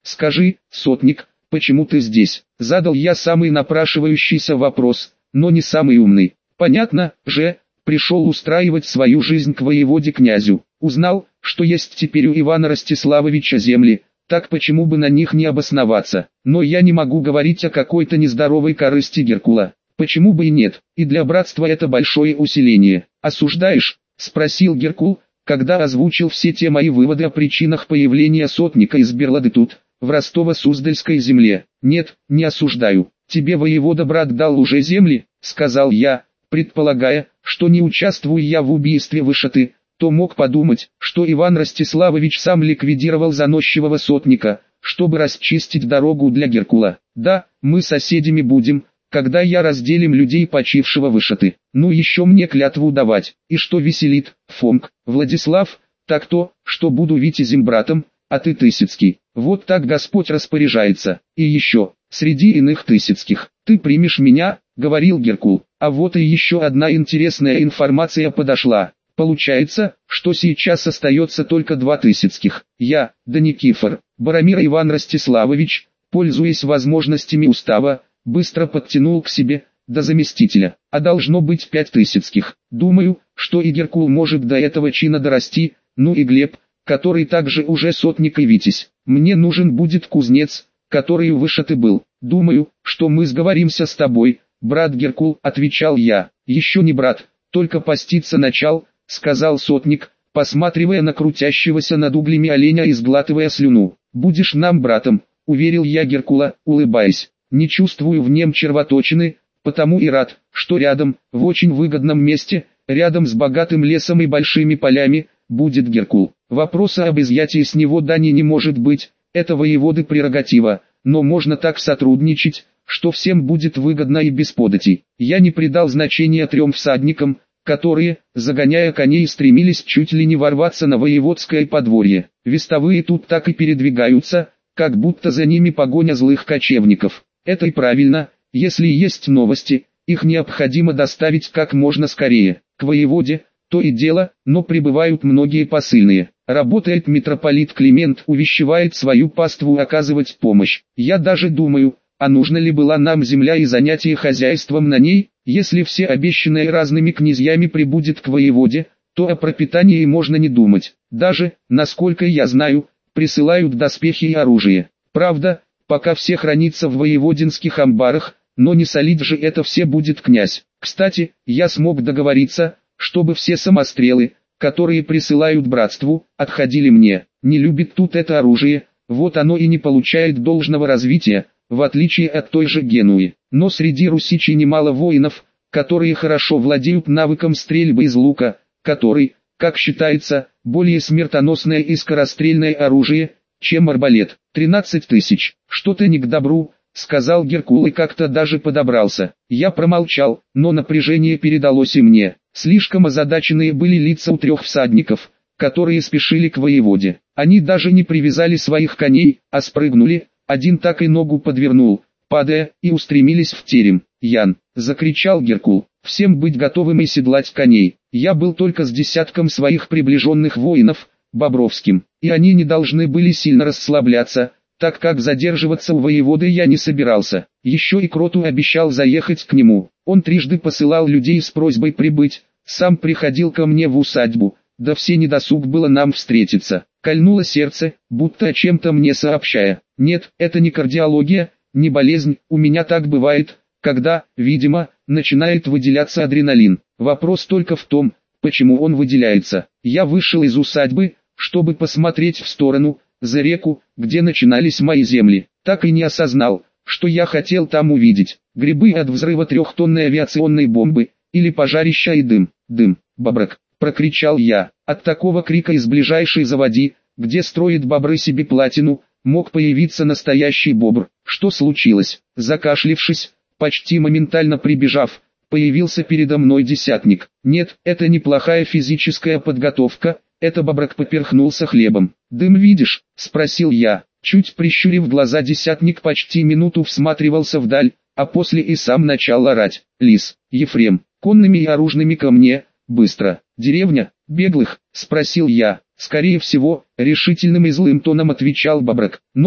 «Скажи, сотник, почему ты здесь?» Задал я самый напрашивающийся вопрос, но не самый умный. Понятно же, пришел устраивать свою жизнь к воеводе-князю. Узнал, что есть теперь у Ивана Ростиславовича земли, так почему бы на них не обосноваться? Но я не могу говорить о какой-то нездоровой корысти Геркула. Почему бы и нет? И для братства это большое усиление. «Осуждаешь?» — спросил Геркул, когда озвучил все те мои выводы о причинах появления сотника из Берлады тут, в Ростово-Суздальской земле. «Нет, не осуждаю. Тебе воевода-брат дал уже земли», — сказал я, предполагая, что не участвую я в убийстве Вышаты, то мог подумать, что Иван Ростиславович сам ликвидировал заносчивого сотника, чтобы расчистить дорогу для Геркула. «Да, мы соседями будем, когда я разделим людей почившего Вышаты. Ну еще мне клятву давать. И что веселит, Фомк, Владислав, так то, что буду витязем братом, а ты Тысяцкий. Вот так Господь распоряжается. И еще, среди иных Тысяцких, ты примешь меня», — говорил Геркул. А вот и еще одна интересная информация подошла. Получается, что сейчас остается только два Тысяцких. Я, да Никифор. Боромир Иван Ростиславович, пользуясь возможностями устава, быстро подтянул к себе, до заместителя. А должно быть 5 Тысяцких. Думаю, что и Геркул может до этого чина дорасти, ну и Глеб, который также уже сотник и витязь. Мне нужен будет кузнец, который у Вышаты был. Думаю, что мы сговоримся с тобой, брат Геркул, отвечал я. Еще не брат, только поститься начал, сказал сотник, посматривая на крутящегося над углями оленя и сглатывая слюну. Будешь нам братом, уверил я Геркула, улыбаясь. Не чувствую в нем червоточины, потому и рад, что рядом, в очень выгодном месте, рядом с богатым лесом и большими полями, будет Геркул. Вопроса об изъятии с него дани не может быть, это воеводы прерогатива, но можно так сотрудничать, что всем будет выгодно и без податей. Я не придал значения 3 всадникам, которые, загоняя коней, стремились чуть ли не ворваться на воеводское подворье. Вестовые тут так и передвигаются, как будто за ними погоня злых кочевников. Это и правильно, если есть новости, их необходимо доставить как можно скорее. К воеводе, то и дело, но прибывают многие посыльные. Работает митрополит Климент, увещевает свою паству оказывать помощь. Я даже думаю, а нужна ли была нам земля и занятие хозяйством на ней? Если все обещанное разными князьями прибудет к воеводе, то о пропитании можно не думать. Даже, насколько я знаю, присылают доспехи и оружие. Правда, пока все хранится в воеводинских амбарах, но не солить же это все будет князь. Кстати, я смог договориться, чтобы все самострелы, которые присылают братству, отходили мне. Не любит тут это оружие, вот оно и не получает должного развития, в отличие от той же Генуи. Но среди русичей немало воинов, которые хорошо владеют навыком стрельбы из лука, который, как считается, более смертоносное и скорострельное оружие, чем арбалет. 13 тысяч. Что-то не к добру, сказал Геркул и как-то даже подобрался. Я промолчал, но напряжение передалось и мне. Слишком озадаченные были лица у 3 всадников, которые спешили к воеводе. Они даже не привязали своих коней, а спрыгнули, один так и ногу подвернул, падая, и устремились в терем. «Ян!» — закричал Геркул. «Всем быть готовым и седлать коней. Я был только с десятком своих приближенных воинов, Бобровским, и они не должны были сильно расслабляться, так как задерживаться у воеводы я не собирался. Еще и Кроту обещал заехать к нему. Он трижды посылал людей с просьбой прибыть, сам приходил ко мне в усадьбу, да все недосуг было нам встретиться. Кольнуло сердце, будто о чем-то мне сообщая. Нет, это не кардиология, не болезнь, у меня так бывает, когда, видимо, начинает выделяться адреналин. Вопрос только в том, почему он выделяется. Я вышел из усадьбы, чтобы посмотреть в сторону, за реку, где начинались мои земли. Так и не осознал, что я хотел там увидеть. Грибы от взрыва 3-тонной авиационной бомбы, или пожарища и дым. «Дым, бобрак!» — прокричал я. От такого крика из ближайшей заводи, где строят бобры себе платину, мог появиться настоящий бобр. Что случилось? Закашлившись, почти моментально прибежав, появился передо мной десятник. Нет, это неплохая физическая подготовка, это бобрак поперхнулся хлебом. «Дым видишь?» — спросил я. Чуть прищурив глаза, десятник почти минуту всматривался вдаль, а после и сам начал орать. «Лис, Ефрем, конными и оружными ко мне, быстро!» «Деревня, беглых?» — спросил я. «Скорее всего», — решительным и злым тоном отвечал бобрак. «Но кто,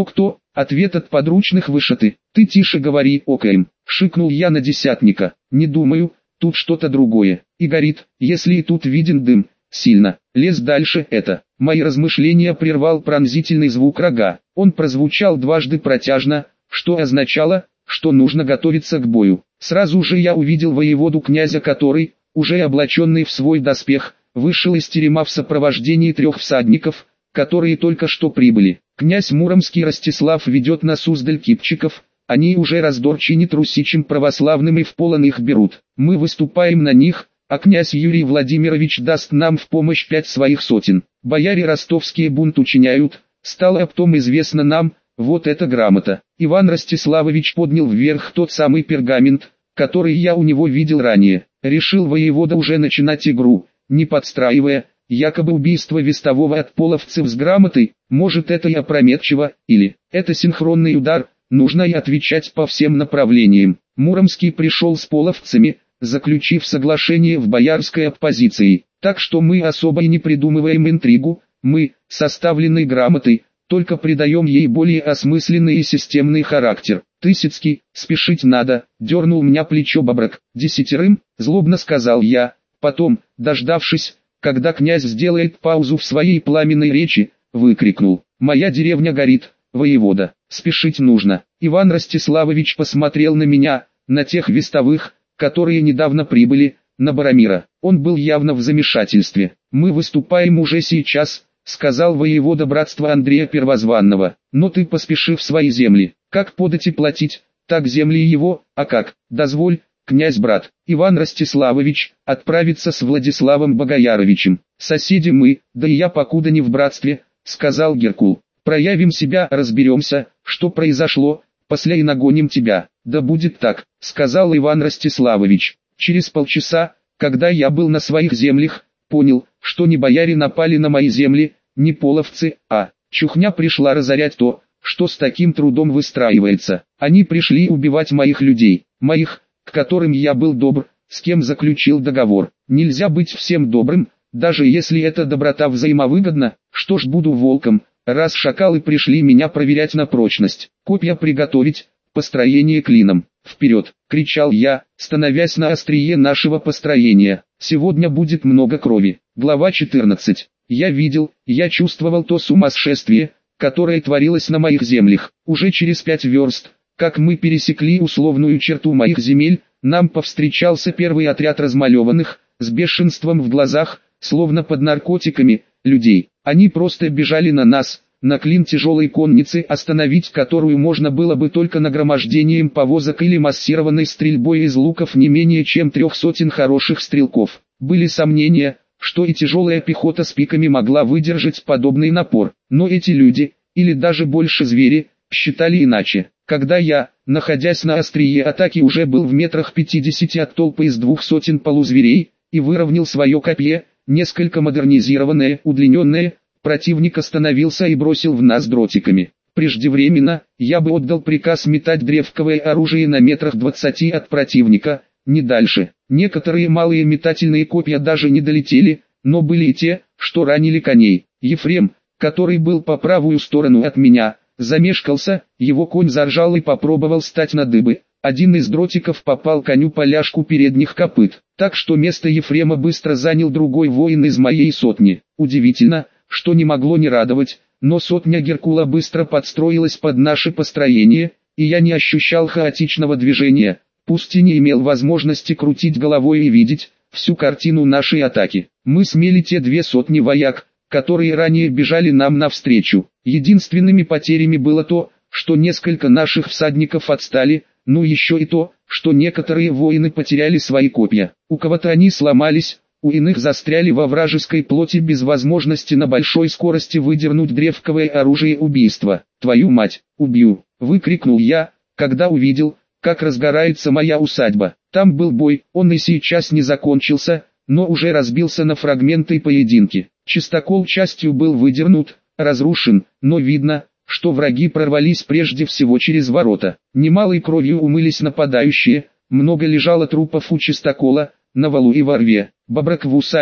Ответ от подручных вышиты. Ты тише говори, окаем. Шикнул я на десятника. Не думаю, тут что-то другое. И горит, если и тут виден дым. Сильно. Лез дальше это. Мои размышления прервал пронзительный звук рога. Он прозвучал дважды протяжно, что означало, что нужно готовиться к бою. Сразу же я увидел воеводу князя, который, уже облаченный в свой доспех, вышел из терема в сопровождении 3 всадников, которые только что прибыли. Князь Муромский Ростислав ведет на Суздаль кипчиков, они уже раздор чинит русичам православным и в полон их берут. Мы выступаем на них, а князь Юрий Владимирович даст нам в помощь 5 своих сотен. Бояре ростовские бунт учиняют, стало об том известно нам, вот эта грамота. Иван Ростиславович поднял вверх тот самый пергамент, который я у него видел ранее. Решил воевода уже начинать игру, не подстраивая, якобы убийство вестового от половцев с грамотой, может это и опрометчиво, или это синхронный удар, нужно и отвечать по всем направлениям. Муромский пришел с половцами, заключив соглашение в боярской оппозиции, так что мы особо и не придумываем интригу, мы, составленной грамотой, только придаем ей более осмысленный и системный характер. Тысяцкий, спешить надо, дернул меня плечо Боброк. 10, злобно сказал я, потом, дождавшись, когда князь сделает паузу в своей пламенной речи, выкрикнул: «Моя деревня горит, воевода, спешить нужно». Иван Ростиславович посмотрел на меня, на тех вестовых, которые недавно прибыли, на Барамира. Он был явно в замешательстве. «Мы выступаем уже сейчас», — сказал воевода братства Андрея Первозванного, «но ты поспеши в свои земли. Как подать и платить, так земли его, а как, дозволь, князь-брат, Иван Ростиславович, отправиться с Владиславом Богояровичем. Соседи мы, да и я покуда не в братстве», — сказал Геркул. «Проявим себя, разберемся, что произошло, после и нагоним тебя». «Да будет так», — сказал Иван Ростиславович. Через полчаса, когда я был на своих землях, понял, что не бояре напали на мои земли, не половцы, а чухня пришла разорять то, что с таким трудом выстраивается. Они пришли убивать моих людей, моих, к которым я был добр, с кем заключил договор. Нельзя быть всем добрым, даже если эта доброта взаимовыгодна. Что ж, буду волком, раз шакалы пришли меня проверять на прочность. Копья приготовить, построение клином. «Вперед!» — кричал я, становясь на острие нашего построения. «Сегодня будет много крови». Глава 14. Я видел, я чувствовал то сумасшествие, которое творилось на моих землях. Уже через 5 верст, как мы пересекли условную черту моих земель, нам повстречался первый отряд размалеванных, с бешенством в глазах, словно под наркотиками, людей. Они просто бежали на нас, на клин тяжелой конницы, остановить которую можно было бы только нагромождением повозок или массированной стрельбой из луков не менее чем 3 сотен хороших стрелков. Были сомнения, что и тяжелая пехота с пиками могла выдержать подобный напор, но эти люди, или даже больше звери, считали иначе. Когда я, находясь на острие атаки, уже был в метрах 50 от толпы из 2 сотен полузверей, и выровнял свое копье, несколько модернизированное, удлиненное, противник остановился и бросил в нас дротиками. Преждевременно, я бы отдал приказ метать древковое оружие на метрах 20 от противника, не дальше. Некоторые малые метательные копья даже не долетели, но были и те, что ранили коней. Ефрем, который был по правую сторону от меня, замешкался, его конь заржал и попробовал встать на дыбы. Один из дротиков попал коню по ляжку передних копыт, так что место Ефрема быстро занял другой воин из моей сотни. Удивительно, что не могло не радовать, но сотня Геркула быстро подстроилась под наше построение, и я не ощущал хаотичного движения, пусть и не имел возможности крутить головой и видеть всю картину нашей атаки. Мы смели те 2 сотни вояк, которые ранее бежали нам навстречу. Единственными потерями было то, что несколько наших всадников отстали, ну еще и то, что некоторые воины потеряли свои копья. У кого-то они сломались, у иных застряли во вражеской плоти без возможности на большой скорости выдернуть древковое оружие убийства. «Твою мать, убью!» — выкрикнул я, когда увидел, как разгорается моя усадьба. Там был бой, он и сейчас не закончился, но уже разбился на фрагменты и поединки. Чистокол частью был выдернут, разрушен, но видно, что враги прорвались прежде всего через ворота. Немалой кровью умылись нападающие, много лежало трупов у чистокола, на валу и во рве. Боброк в усадьбу,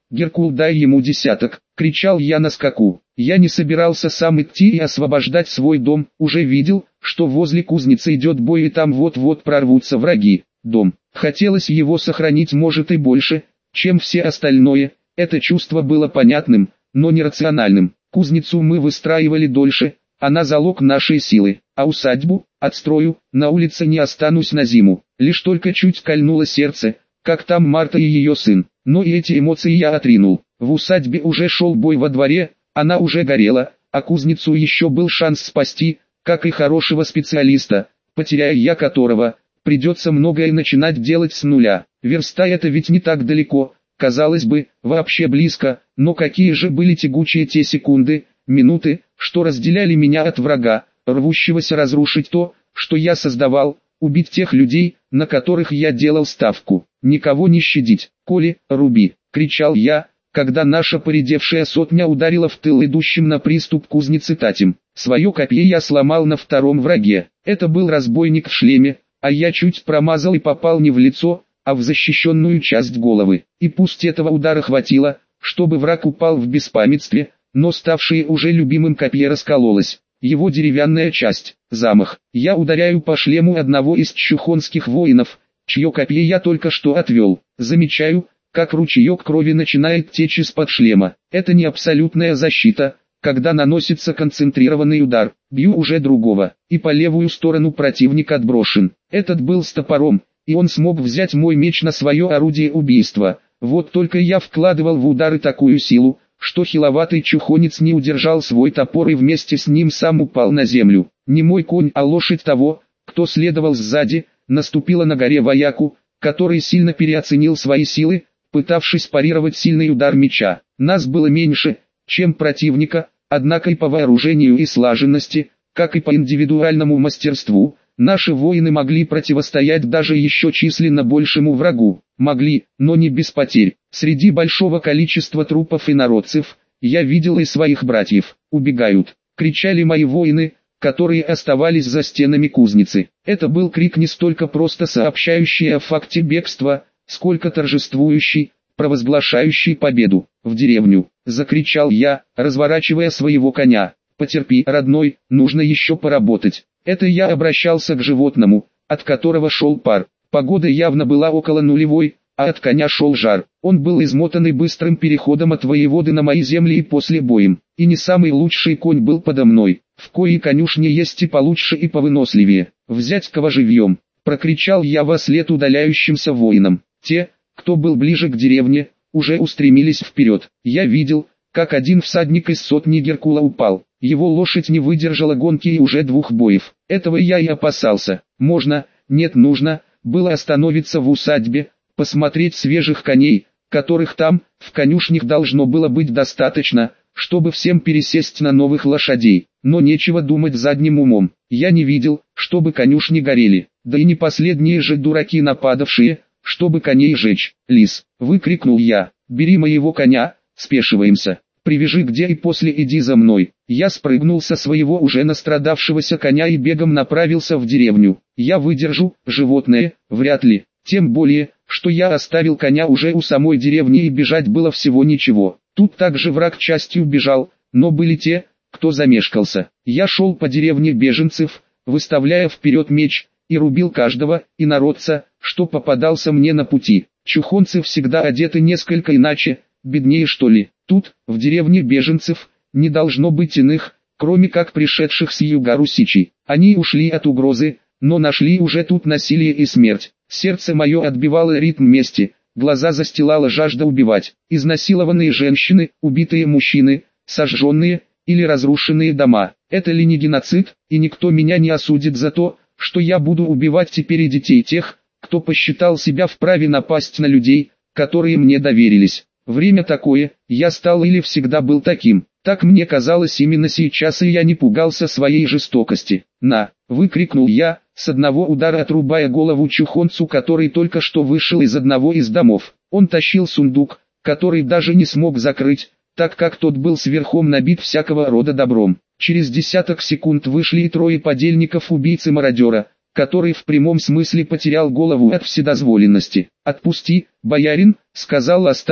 Геркул, дай ему десяток, кричал я на скаку. Я не собирался сам идти и освобождать свой дом, уже видел, что возле кузницы идет бой и там вот-вот прорвутся враги. Дом. Хотелось его сохранить, может, и больше, чем все остальное. Это чувство было понятным, но нерациональным. Кузницу мы выстраивали дольше, она залог нашей силы, а усадьбу отстрою, на улице не останусь на зиму. Лишь только чуть кольнуло сердце, как там Марта и ее сын, но и эти эмоции я отринул. В усадьбе уже шел бой во дворе, она уже горела, а кузницу еще был шанс спасти, как и хорошего специалиста, потеряя я которого, придется многое начинать делать с нуля. Верста это ведь не так далеко, казалось бы, вообще близко, но какие же были тягучие те секунды, минуты, что разделяли меня от врага, рвущегося разрушить то, что я создавал, убить тех людей, на которых я делал ставку, никого не щадить. «Коли, руби!» — кричал я, когда наша поредевшая сотня ударила в тыл идущим на приступ кузницы татям. Свое копье я сломал на втором враге. Это был разбойник в шлеме, а я чуть промазал и попал не в лицо, а в защищенную часть головы. И пусть этого удара хватило, чтобы враг упал в беспамятстве, но ставшее уже любимым копье раскололось. Его деревянная часть, замах. Я ударяю по шлему одного из чухонских воинов, чье копье я только что отвел. Замечаю, как ручеек крови начинает течь из-под шлема. Это не абсолютная защита, когда наносится концентрированный удар. Бью уже другого, и по левую сторону противник отброшен. Этот был с топором, и он смог взять мой меч на свое орудие убийства. Вот только я вкладывал в удары такую силу, что хиловатый чухонец не удержал свой топор и вместе с ним сам упал на землю. Не мой конь, а лошадь того, кто следовал сзади, наступила на горе вояку, который сильно переоценил свои силы, пытавшись парировать сильный удар меча. Нас было меньше, чем противника, однако и по вооружению и слаженности, как и по индивидуальному мастерству, наши воины могли противостоять даже еще численно большему врагу. Могли, но не без потерь. Среди большого количества трупов и народцев, я видел и своих братьев. «Убегают!» — кричали мои воины, которые оставались за стенами кузницы. Это был крик не столько просто сообщающий о факте бегства, сколько торжествующий, провозглашающий победу. «В деревню!» — закричал я, разворачивая своего коня. «Потерпи, родной, нужно еще поработать». Это я обращался к животному, от которого шел пар. Погода явно была около нулевой, а от коня шел жар. Он был измотанный быстрым переходом от воеводы на мои земли и после боем. И не самый лучший конь был подо мной. В коей конюшне есть и получше и повыносливее. «Взять кого живьем!» — прокричал я вослед удаляющимся воинам. Те, кто был ближе к деревне, уже устремились вперед. Я видел, как один всадник из сотни Геркула упал. Его лошадь не выдержала гонки и уже 2 боев. Этого я и опасался. Можно, нет, нужно было остановиться в усадьбе, посмотреть свежих коней, которых там, в конюшнях должно было быть достаточно, чтобы всем пересесть на новых лошадей. Но нечего думать задним умом. Я не видел, чтобы конюшни горели, да и не последние же дураки нападавшие, чтобы коней жечь. «Лис!» — выкрикнул я. «Бери моего коня, спешиваемся. Привяжи где и после иди за мной». Я спрыгнул со своего уже настрадавшегося коня и бегом направился в деревню. Я выдержу, животное, вряд ли. Тем более, что я оставил коня уже у самой деревни и бежать было всего ничего. Тут также враг частью бежал, но были те, кто замешкался. Я шел по деревне беженцев, выставляя вперед меч, и рубил каждого инородца, что попадался мне на пути. Чухонцы всегда одеты несколько иначе, беднее что ли. Тут, в деревне беженцев, не должно быть иных, кроме как пришедших с юга русичей. Они ушли от угрозы, но нашли уже тут насилие и смерть. Сердце мое отбивало ритм мести, глаза застилала жажда убивать. Изнасилованные женщины, убитые мужчины, сожженные или разрушенные дома. Это ли не геноцид? И никто меня не осудит за то, что я буду убивать теперь и детей тех, кто посчитал себя вправе напасть на людей, которые мне доверились. Время такое, я стал или всегда был таким. Так мне казалось именно сейчас, и я не пугался своей жестокости. «На!» — выкрикнул я, с одного удара отрубая голову чухонцу, который только что вышел из одного из домов. Он тащил сундук, который даже не смог закрыть, так как тот был сверхом набит всякого рода добром. Через десяток секунд вышли и 3 подельников убийцы-мародера, который в прямом смысле потерял голову от вседозволенности. «Отпусти, боярин», — сказал Астар,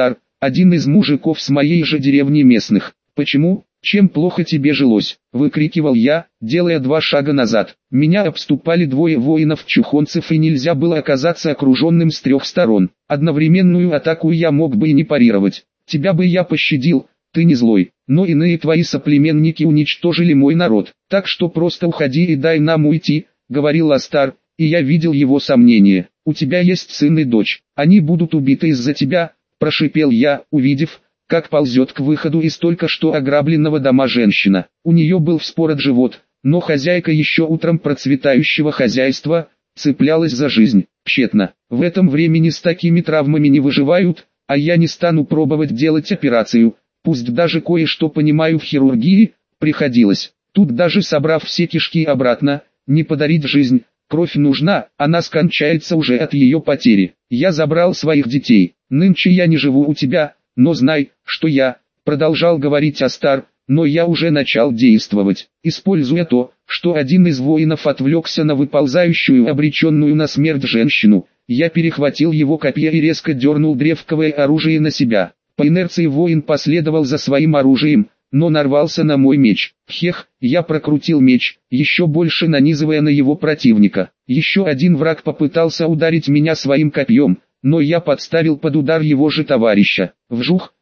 один из мужиков с моей же деревни местных. Почему? Чем плохо тебе жилось? Выкрикивал я, делая 2 шага назад. Меня обступали 2 воинов-чухонцев и нельзя было оказаться окруженным с 3 сторон. Одновременную атаку я мог бы и не парировать. Тебя бы я пощадил, ты не злой, но иные твои соплеменники уничтожили мой народ. Так что просто уходи и дай нам уйти, говорил Астар, и я видел его сомнения. У тебя есть сын и дочь, они будут убиты из-за тебя, прошипел я, увидев, как ползет к выходу из только что ограбленного дома женщина. У нее был вспорот живот, но хозяйка еще утром процветающего хозяйства цеплялась за жизнь. Тщетно. В этом времени с такими травмами не выживают, а я не стану пробовать делать операцию, пусть даже кое-что понимаю в хирургии, приходилось. Тут даже собрав все кишки обратно, не подарить жизнь, кровь нужна, она скончается уже от ее потери. Я забрал своих детей, нынче я не живу у тебя, но знай, что я, продолжал говорить Астар, но я уже начал действовать, используя то, что один из воинов отвлекся на выползающую обреченную на смерть женщину. Я перехватил его копье и резко дернул древковое оружие на себя. По инерции воин последовал за своим оружием, но нарвался на мой меч. Хех, я прокрутил меч, еще больше нанизывая на его противника. Еще один враг попытался ударить меня своим копьем, но я подставил под удар его же товарища. Вжух,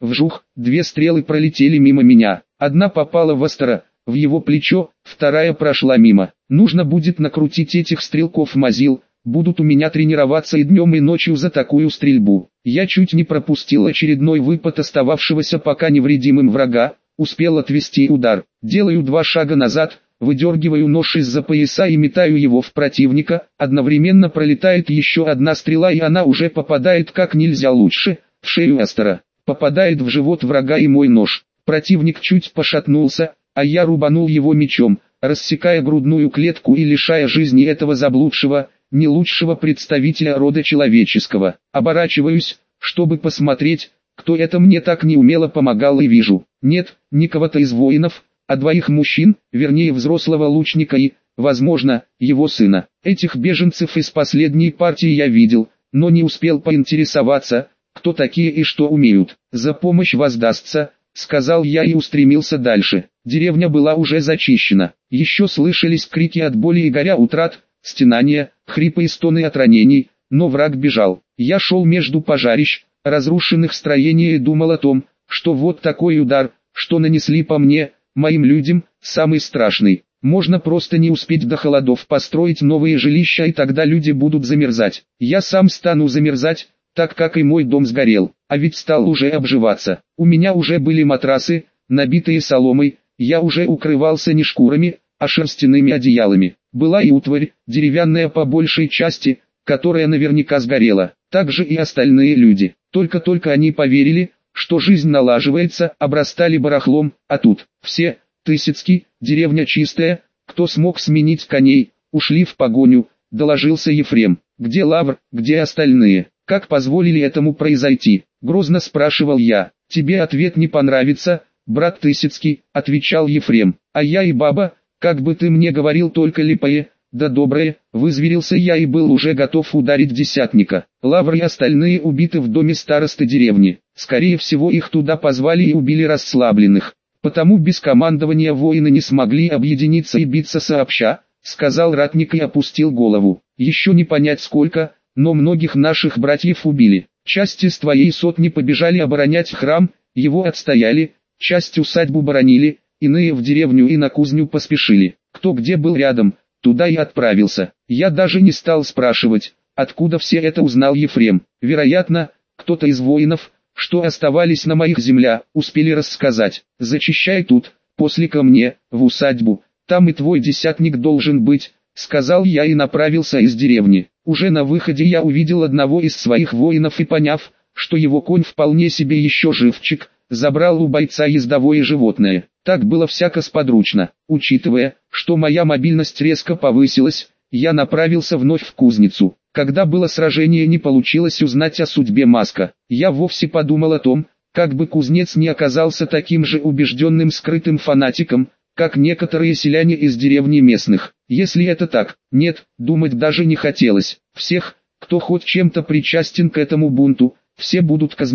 2 стрелы пролетели мимо меня. Одна попала в Астара, в его плечо, вторая прошла мимо. Нужно будет накрутить этих стрелков-мазил, будут у меня тренироваться и днем и ночью за такую стрельбу. Я чуть не пропустил очередной выпад остававшегося пока невредимым врага, успел отвести удар. Делаю 2 шага назад, выдергиваю нож из-за пояса и метаю его в противника, одновременно пролетает еще одна стрела и она уже попадает как нельзя лучше, в шею Астара. Попадает в живот врага и мой нож. Противник чуть пошатнулся, а я рубанул его мечом, рассекая грудную клетку и лишая жизни этого заблудшего, не лучшего представителя рода человеческого. Оборачиваюсь, чтобы посмотреть, кто это мне так неумело помогал, и вижу, нет, не кого-то из воинов, а 2 мужчин, вернее взрослого лучника и, возможно, его сына. Этих беженцев из последней партии я видел, но не успел поинтересоваться, кто такие и что умеют. За помощь воздастся, сказал я и устремился дальше. Деревня была уже зачищена, еще слышались крики от боли и горя утрат, стенания, хрипы и стоны от ранений, но враг бежал. Я шел между пожарищ, разрушенных строений и думал о том, что вот такой удар, что нанесли по мне, моим людям, самый страшный. Можно просто не успеть до холодов построить новые жилища, и тогда люди будут замерзать. Я сам стану замерзать, так как и мой дом сгорел, а ведь стал уже обживаться. У меня уже были матрасы, набитые соломой, я уже укрывался не шкурами, а шерстяными одеялами. Была и утварь, деревянная по большей части, которая наверняка сгорела. Так же и остальные люди. Только они поверили, что жизнь налаживается, обрастали барахлом, а тут все, Тысяцкий, деревня чистая, кто смог сменить коней, ушли в погоню, доложился Ефрем. Где Лавр, где остальные? Как позволили этому произойти? Грозно спрашивал я. Тебе ответ не понравится, брат Тысяцкий, отвечал Ефрем. А я и баба, как бы ты мне говорил, только липое, да доброе, вызверился я и был уже готов ударить десятника. Лавр и остальные убиты в доме старосты деревни. Скорее всего их туда позвали и убили расслабленных. Потому без командования воины не смогли объединиться и биться сообща, сказал ратник и опустил голову. Еще не понять сколько, но многих наших братьев убили. Часть из твоей сотни побежали оборонять храм, его отстояли, часть усадьбу боронили, иные в деревню и на кузню поспешили. Кто где был рядом, туда и отправился. Я даже не стал спрашивать, откуда все это узнал Ефрем. Вероятно, кто-то из воинов, что оставались на моих землях, успели рассказать. Зачищай тут, после ко мне, в усадьбу, там и твой десятник должен быть, сказал я и направился из деревни. Уже на выходе я увидел одного из своих воинов и, поняв, что его конь вполне себе еще живчик, забрал у бойца ездовое животное. Так было всяко сподручно. Учитывая, что моя мобильность резко повысилась, я направился вновь в кузницу. Когда было сражение, не получилось узнать о судьбе Маска. Я вовсе подумал о том, как бы кузнец не оказался таким же убежденным скрытым фанатиком, как некоторые селяне из деревни местных. Если это так, нет, думать даже не хотелось. Всех, кто хоть чем-то причастен к этому бунту, все будут казнены.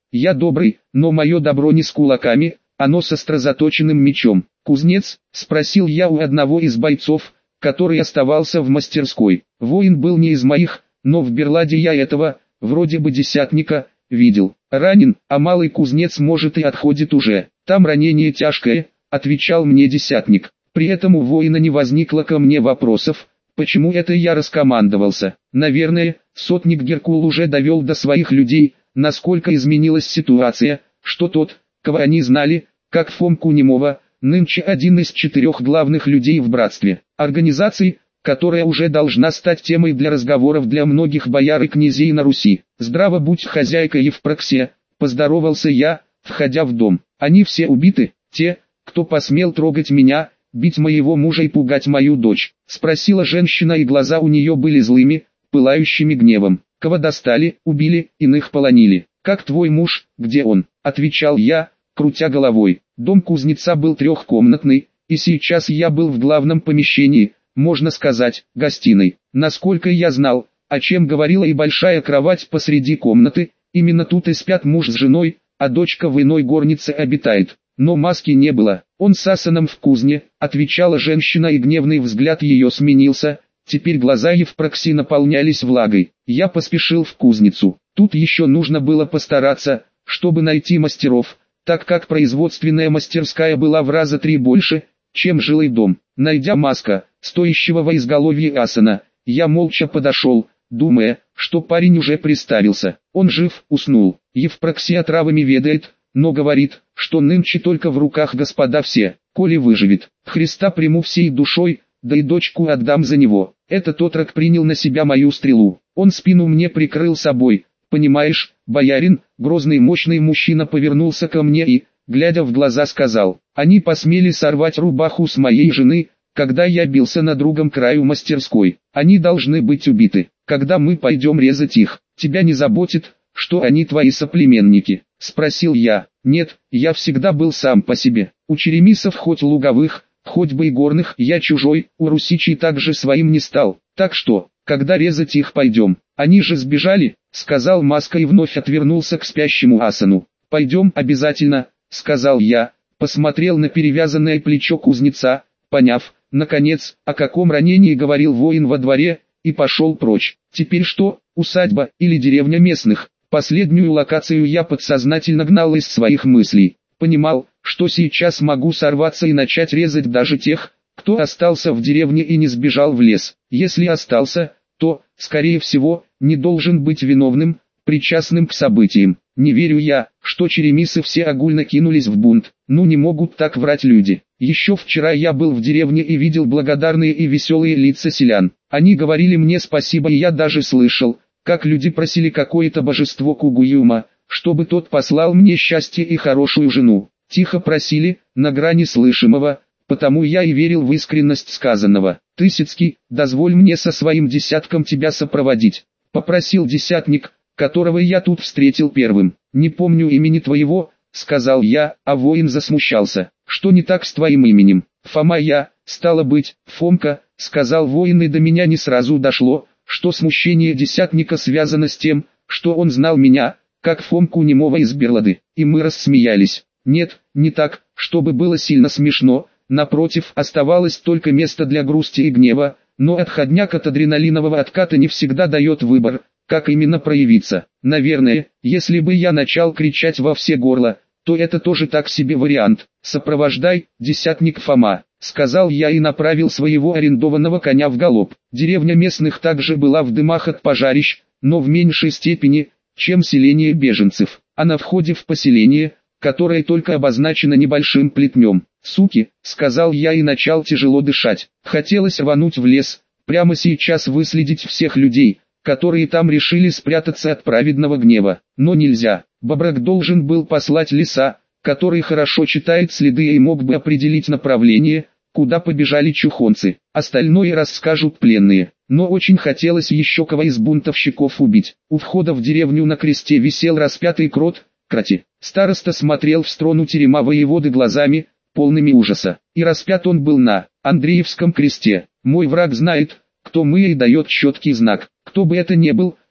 Я добрый, но мое добро не с кулаками, оно с острозаточенным мечом. Кузнец, спросил я у одного из бойцов, который оставался в мастерской. Воин был не из моих, но в Берладе я этого, вроде бы десятника, видел. Ранен, а малый кузнец может и отходит уже. Там ранение тяжкое, отвечал мне десятник. При этом у воина не возникло ко мне вопросов, почему это я раскомандовался. Наверное, сотник Геркул уже довел до своих людей, насколько изменилась ситуация, что тот, кого они знали, как Фомку Немова, нынче один из 4 главных людей в братстве. Организации, которая уже должна стать темой для разговоров для многих бояр и князей на Руси. «Здраво будь, хозяйка Евпроксия», поздоровался я, входя в дом. «Они все убиты, те, кто посмел трогать меня, бить моего мужа и пугать мою дочь?» Спросила женщина, и глаза у нее были злыми, пылающими гневом. «Кого достали, убили, иных полонили. Как твой муж, где он?» Отвечал я, крутя головой. Дом кузнеца был 3-комнатный, и сейчас я был в главном помещении, можно сказать, гостиной. Насколько я знал, о чем говорила и большая кровать посреди комнаты, именно тут и спят муж с женой, а дочка в иной горнице обитает. Но маски не было. «Он с Асаном в кузне», отвечала женщина, и гневный взгляд ее сменился. Теперь глаза Евпроксии наполнялись влагой. Я поспешил в кузницу. Тут еще нужно было постараться, чтобы найти мастеров, так как производственная мастерская была в раза 3 больше, чем жилой дом. Найдя Маска, стоящего во изголовье Асана, я молча подошел, думая, что парень уже приставился. Он жив, уснул. Евпроксия травами ведает, но говорит, что нынче только в руках господа все. Коли выживет, Христа приму всей душой, да и дочку отдам за него. Этот отрок принял на себя мою стрелу. Он спину мне прикрыл собой. Понимаешь, боярин, грозный мощный мужчина повернулся ко мне и, глядя в глаза, сказал: «Они посмели сорвать рубаху с моей жены, когда я бился на другом краю мастерской. Они должны быть убиты. Когда мы пойдем резать их, тебя не заботит, что они твои соплеменники?» Спросил я. «Нет, я всегда был сам по себе. У черемисов, хоть луговых, хоть бы и горных, я чужой, у русичей также своим не стал. Так что, когда резать их пойдем? Они же сбежали», сказал Маска и вновь отвернулся к спящему Асану. «Пойдем обязательно», сказал я, посмотрел на перевязанное плечо кузнеца, поняв, наконец, о каком ранении говорил воин во дворе, и пошел прочь. Теперь что, усадьба или деревня местных? Последнюю локацию я подсознательно гнал из своих мыслей. Понимал, что сейчас могу сорваться и начать резать даже тех, кто остался в деревне и не сбежал в лес. Если остался, то, скорее всего, не должен быть виновным, причастным к событиям. Не верю я, что черемисы все огульно кинулись в бунт. Ну не могут так врать люди. Еще вчера я был в деревне и видел благодарные и веселые лица селян. Они говорили мне спасибо, и я даже слышал, как люди просили какое-то божество Кугуюма, чтобы тот послал мне счастье и хорошую жену. Тихо просили, на грани слышимого, потому я и верил в искренность сказанного. «Тысяцкий, дозволь мне со своим десятком тебя сопроводить», попросил десятник, которого я тут встретил первым. «Не помню имени твоего», сказал я, а воин засмущался. «Что не так с твоим именем?» «Фома я, стало быть, Фомка», сказал воин, и до меня не сразу дошло, что смущение десятника связано с тем, что он знал меня, как Фомку Немова из Берлады, и мы рассмеялись. Нет, не так, чтобы было сильно смешно, напротив, оставалось только место для грусти и гнева, но отходняк от адреналинового отката не всегда дает выбор, как именно проявиться. Наверное, если бы я начал кричать во все горло, то это тоже так себе вариант. «Сопровождай, десятник Фома», сказал я и направил своего арендованного коня в галоп. Деревня местных также была в дымах от пожарищ, но в меньшей степени, чем селение беженцев. А на входе в поселение, которое только обозначено небольшим плетнем. «Суки», сказал я и начал тяжело дышать. Хотелось рвануть в лес, прямо сейчас выследить всех людей, которые там решили спрятаться от праведного гнева. Но нельзя. Бобрак должен был послать лиса, который хорошо читает следы и мог бы определить направление, куда побежали чухонцы. Остальное расскажут пленные. Но очень хотелось еще кого из бунтовщиков убить. У входа в деревню на кресте висел распятый крот, Крати. Староста смотрел в сторону терема воеводы глазами, полными ужаса. И распят он был на Андреевском кресте. «Мой враг знает, кто мы, и дает четкий знак. Кто бы это ни был,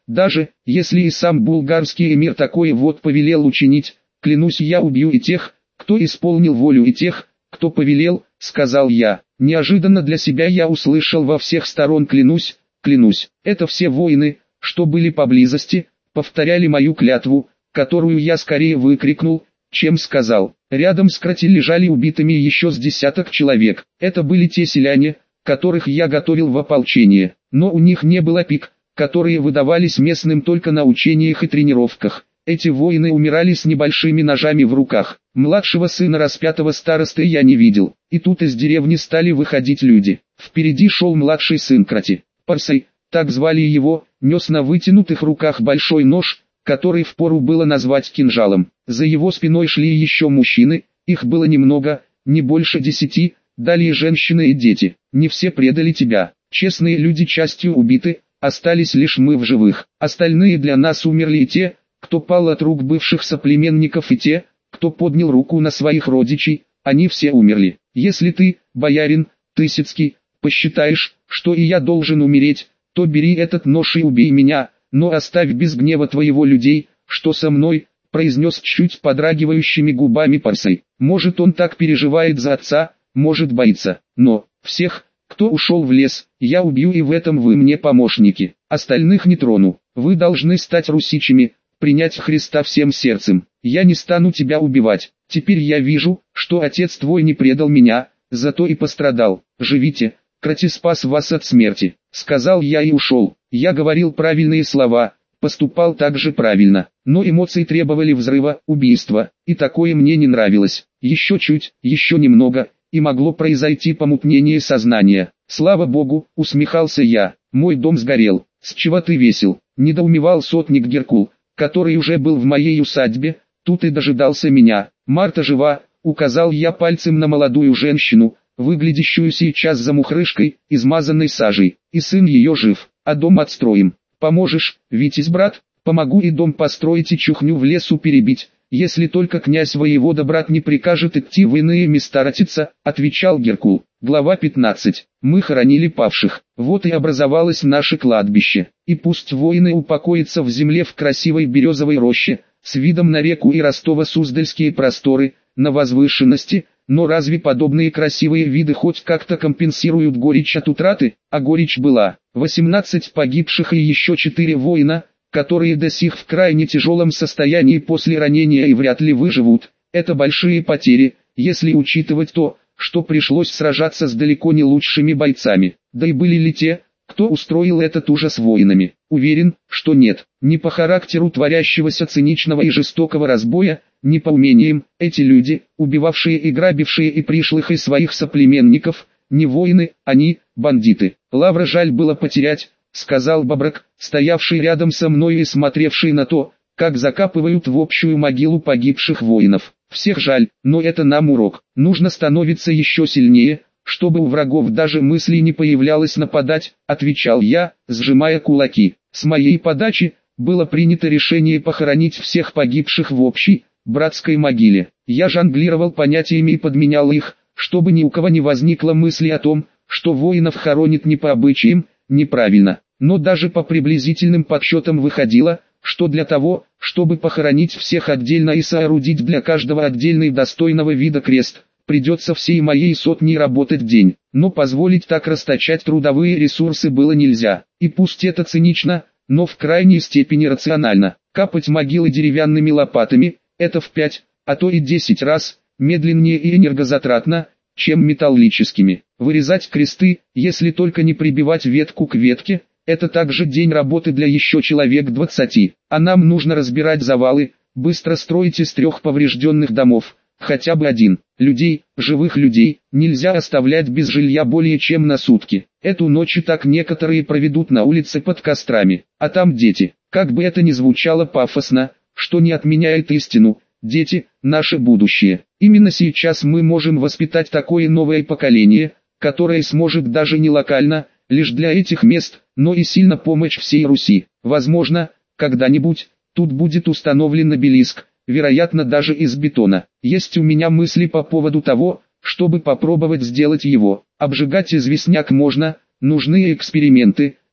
Даже, если и сам булгарский эмир такое вот повелел учинить, клянусь, я убью и тех, кто исполнил волю, и тех, кто повелел, сказал я. Неожиданно для себя я услышал во всех сторон: клянусь, клянусь. Это все воины, что были поблизости, повторяли мою клятву, которую я скорее выкрикнул, чем сказал. Рядом с Крати лежали убитыми еще с десяток человек. Это были те селяне, которых я готовил в ополчение, но у них не было пик, которые выдавались местным только на учениях и тренировках. Эти воины умирали с небольшими ножами в руках. Младшего сына распятого старосты я не видел. И тут из деревни стали выходить люди. Впереди шел младший сын Крати. Парсай, так звали его, нес на вытянутых руках большой нож, который впору было назвать кинжалом. За его спиной шли еще мужчины, их было немного, не больше 10, далее женщины и дети. Не все предали тебя. Честные люди частью убиты, остались лишь мы в живых. Остальные для нас умерли, и те, кто пал от рук бывших соплеменников, и те, кто поднял руку на своих родичей, они все умерли. Если ты, боярин Тысяцкий, посчитаешь, что и я должен умереть, то бери этот нож и убей меня, но оставь без гнева твоего людей, что со мной, произнес чуть подрагивающими губами Парсай. Может, он так переживает за отца, может, боится, но всех, кто ушел в лес, я убью, и в этом вы мне помощники. Остальных не трону. Вы должны стать русичами, принять Христа всем сердцем. Я не стану тебя убивать. Теперь я вижу, что отец твой не предал меня, зато и пострадал. Живите, Крати спас вас от смерти, сказал я и ушел. Я говорил правильные слова, поступал так же правильно, но эмоции требовали взрыва, убийства, и такое мне не нравилось. Еще чуть, еще немного, и могло произойти помутнение сознания. Слава Богу, усмехался я, мой дом сгорел. С чего ты весел? Недоумевал сотник Геркул, который уже был в моей усадьбе, тут и дожидался меня. Марта жива, указал я пальцем на молодую женщину, выглядящую сейчас замухрышкой, измазанной сажей, и сын ее жив, а дом отстроим. Поможешь, Витязь брат? Помогу и дом построить, и чухню в лесу перебить, если только князь-воевода брат не прикажет идти в иные места ратиться, отвечал Геркул. Глава 15. Мы хоронили павших, вот и образовалось наше кладбище, и пусть воины упокоятся в земле в красивой березовой роще, с видом на реку и Ростово-Суздальские просторы, на возвышенности, но разве подобные красивые виды хоть как-то компенсируют горечь от утраты? А горечь была. 18 погибших и еще 4 воина, которые до сих в крайне тяжелом состоянии после ранения и вряд ли выживут. Это большие потери, если учитывать то, что пришлось сражаться с далеко не лучшими бойцами. Да и были ли те, кто устроил этот ужас воинами? Уверен, что нет. Ни по характеру творящегося циничного и жестокого разбоя, ни по умениям. Эти люди, убивавшие и грабившие и пришлых, и своих соплеменников, не воины, они бандиты. Лавра жаль было потерять, сказал Бобрак, стоявший рядом со мной и смотревший на то, как закапывают в общую могилу погибших воинов. Всех жаль, но это нам урок. Нужно становиться еще сильнее, чтобы у врагов даже мысли не появлялось нападать, отвечал я, сжимая кулаки. С моей подачи было принято решение похоронить всех погибших в общей, братской могиле. Я жонглировал понятиями и подменял их, чтобы ни у кого не возникло мысли о том, что воинов хоронят не по обычаям, неправильно. Но даже по приблизительным подсчетам выходило, что для того, чтобы похоронить всех отдельно и соорудить для каждого отдельный достойного вида крест, придется всей моей сотней работать день. Но позволить так расточать трудовые ресурсы было нельзя. И пусть это цинично, но в крайней степени рационально. Капать могилы деревянными лопатами – это в 5, а то и 10 раз медленнее и энергозатратно, чем металлическими. Вырезать кресты, если только не прибивать ветку к ветке, это также день работы для еще человек 20. А нам нужно разбирать завалы, быстро строить из 3 поврежденных домов, хотя бы один. Людей, живых людей, нельзя оставлять без жилья более чем на сутки. Эту ночь и так некоторые проведут на улице под кострами, а там дети. Как бы это ни звучало пафосно, что не отменяет истину, дети – наше будущее. Именно сейчас мы можем воспитать такое новое поколение, которое сможет даже не локально, лишь для этих мест, но и сильно помочь всей Руси. Возможно, когда-нибудь, тут будет установлен обелиск, вероятно даже из бетона. Есть у меня мысли по поводу того, чтобы попробовать сделать его. Обжигать известняк можно, нужны эксперименты,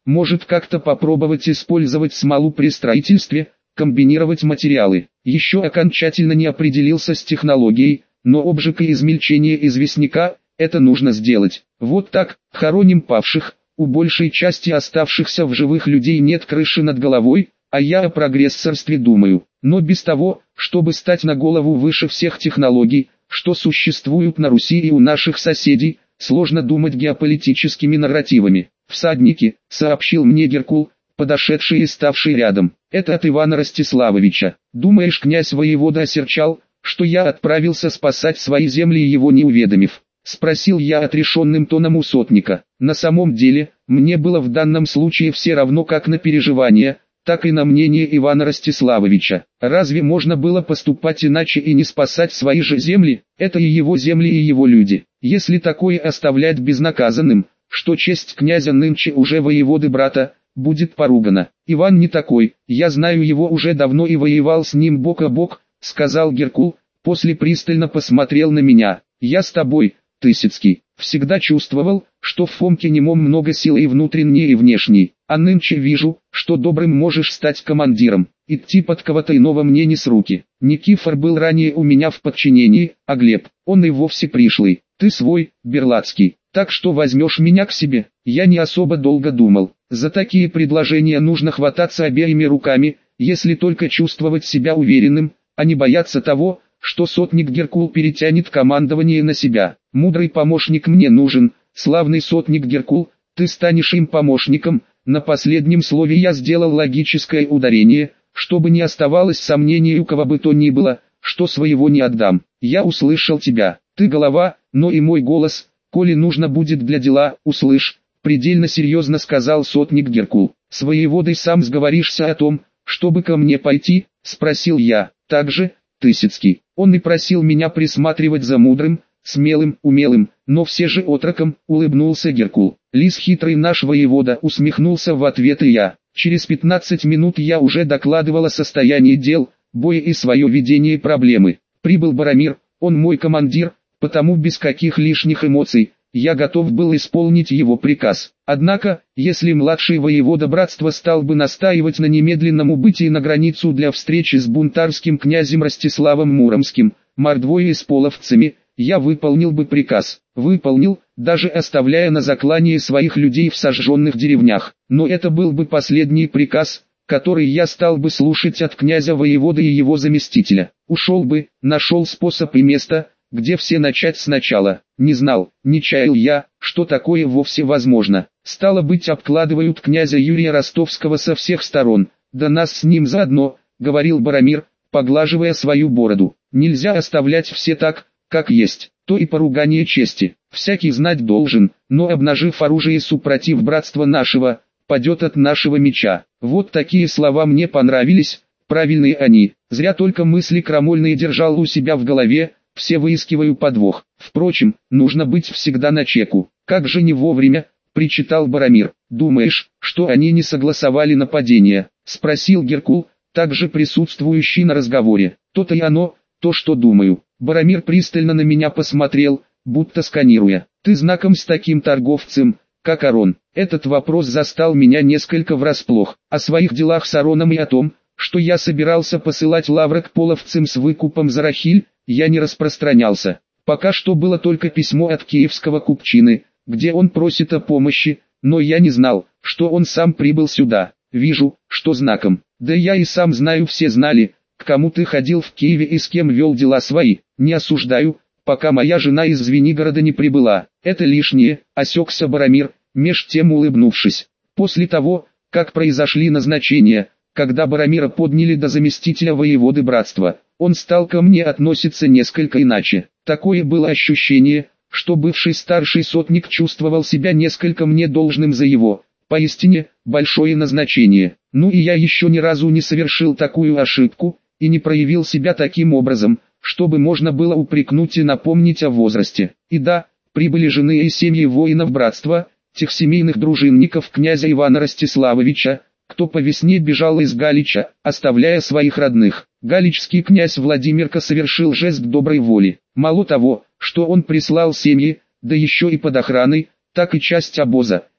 Может как-то попробовать использовать смолу при строительстве, комбинировать материалы. Еще окончательно не определился с технологией, но обжиг и измельчение известняка – это нужно сделать. Вот так, хороним павших, у большей части оставшихся в живых людей нет крыши над головой, а я о прогрессорстве думаю. Но без того, чтобы стать на голову выше всех технологий, что существуют на Руси и у наших соседей, сложно думать геополитическими нарративами. «Всадники», — сообщил мне Геркул, подошедший и ставший рядом. «Это от Ивана Ростиславовича. Думаешь, князь-воевода осерчал, что я отправился спасать свои земли, его не уведомив?» — спросил я отрешенным тоном у сотника. На самом деле, мне было в данном случае все равно как на переживания, так и на мнение Ивана Ростиславовича. Разве можно было поступать иначе и не спасать свои же земли? Это и его земли, и его люди. Если такое оставлять безнаказанным, что честь князя нынче уже воеводы брата, будет поругана. Иван не такой, я знаю его уже давно и воевал с ним бок о бок, сказал Геркул, после пристально посмотрел на меня. Я с тобой, Тысяцкий, всегда чувствовал, что в Фомке немом много силы и внутренней, и внешней, а нынче вижу, что добрым можешь стать командиром. Идти под кого-то иного мне не с руки. Никифор был ранее у меня в подчинении, а Глеб, он и вовсе пришлый. Ты свой, Берлацкий, так что возьмешь меня к себе. Я не особо долго думал. За такие предложения нужно хвататься обеими руками, если только чувствовать себя уверенным, а не бояться того, что сотник Геркул перетянет командование на себя. Мудрый помощник мне нужен, славный сотник Геркул, ты станешь им помощником. На последнем слове я сделал логическое ударение, чтобы не оставалось сомнений у кого бы то ни было, что своего не отдам. Я услышал тебя, ты голова, но и мой голос, коли нужно будет для дела, услышь, предельно серьезно сказал сотник Геркул. С воеводой сам сговоришься о том, чтобы ко мне пойти, спросил я. Также, Тысяцкий, он и просил меня присматривать за мудрым, смелым, умелым, но все же отроком, улыбнулся Геркул. Лис хитрый наш воевода, усмехнулся в ответ и я. Через 15 минут я уже докладывал о состоянии дел, боя и свое видение проблемы. Прибыл Боромир, он мой командир, потому без каких лишних эмоций, я готов был исполнить его приказ. Однако, если младший воевода братства стал бы настаивать на немедленном убытии на границу для встречи с бунтарским князем Ростиславом Муромским, мордвой и с половцами, я выполнил бы приказ. Выполнил, даже оставляя на заклание своих людей в сожженных деревнях. Но это был бы последний приказ, который я стал бы слушать от князя-воевода и его заместителя. Ушел бы, нашел способ и место, где все начать сначала. Не знал, не чаял я, что такое вовсе возможно. Стало быть, обкладывают князя Юрия Ростовского со всех сторон. Да нас с ним заодно, говорил Боромир, поглаживая свою бороду. Нельзя оставлять все так, как есть. То и поругание чести. Всякий знать должен, но обнажив оружие супротив братства нашего, падет от нашего меча. Вот такие слова мне понравились, правильные они. Зря только мысли крамольные держал у себя в голове, все выискиваю подвох. Впрочем, нужно быть всегда начеку. Как же не вовремя, причитал Боромир. Думаешь, что они не согласовали нападение? Спросил Геркул, также присутствующий на разговоре. То-то и оно, то что думаю. Боромир пристально на меня посмотрел, будто сканируя. Ты знаком с таким торговцем, как Арон? Этот вопрос застал меня несколько врасплох. О своих делах с Ароном и о том, что я собирался посылать лавры к половцам с выкупом за Рахиль, я не распространялся. Пока что было только письмо от киевского купчины, где он просит о помощи, но я не знал, что он сам прибыл сюда. Вижу, что знаком. Да я и сам знаю, все знали, к кому ты ходил в Киеве и с кем вел дела свои. Не осуждаю, пока моя жена из Звенигорода не прибыла. Это лишнее, осекся Боромир, меж тем улыбнувшись. После того, как произошли назначения, когда Боромира подняли до заместителя воеводы братства, он стал ко мне относиться несколько иначе. Такое было ощущение, что бывший старший сотник чувствовал себя несколько мне должным за его, поистине, большое назначение. Ну и я еще ни разу не совершил такую ошибку, и не проявил себя таким образом, чтобы можно было упрекнуть и напомнить о возрасте. И да, прибыли жены и семьи воинов братства, тех семейных дружинников князя Ивана Ростиславовича, кто по весне бежал из Галича, оставляя своих родных. Галичский князь Владимирка совершил жест доброй воли. Мало того, что он прислал семьи, да еще и под охраной, так и часть обоза,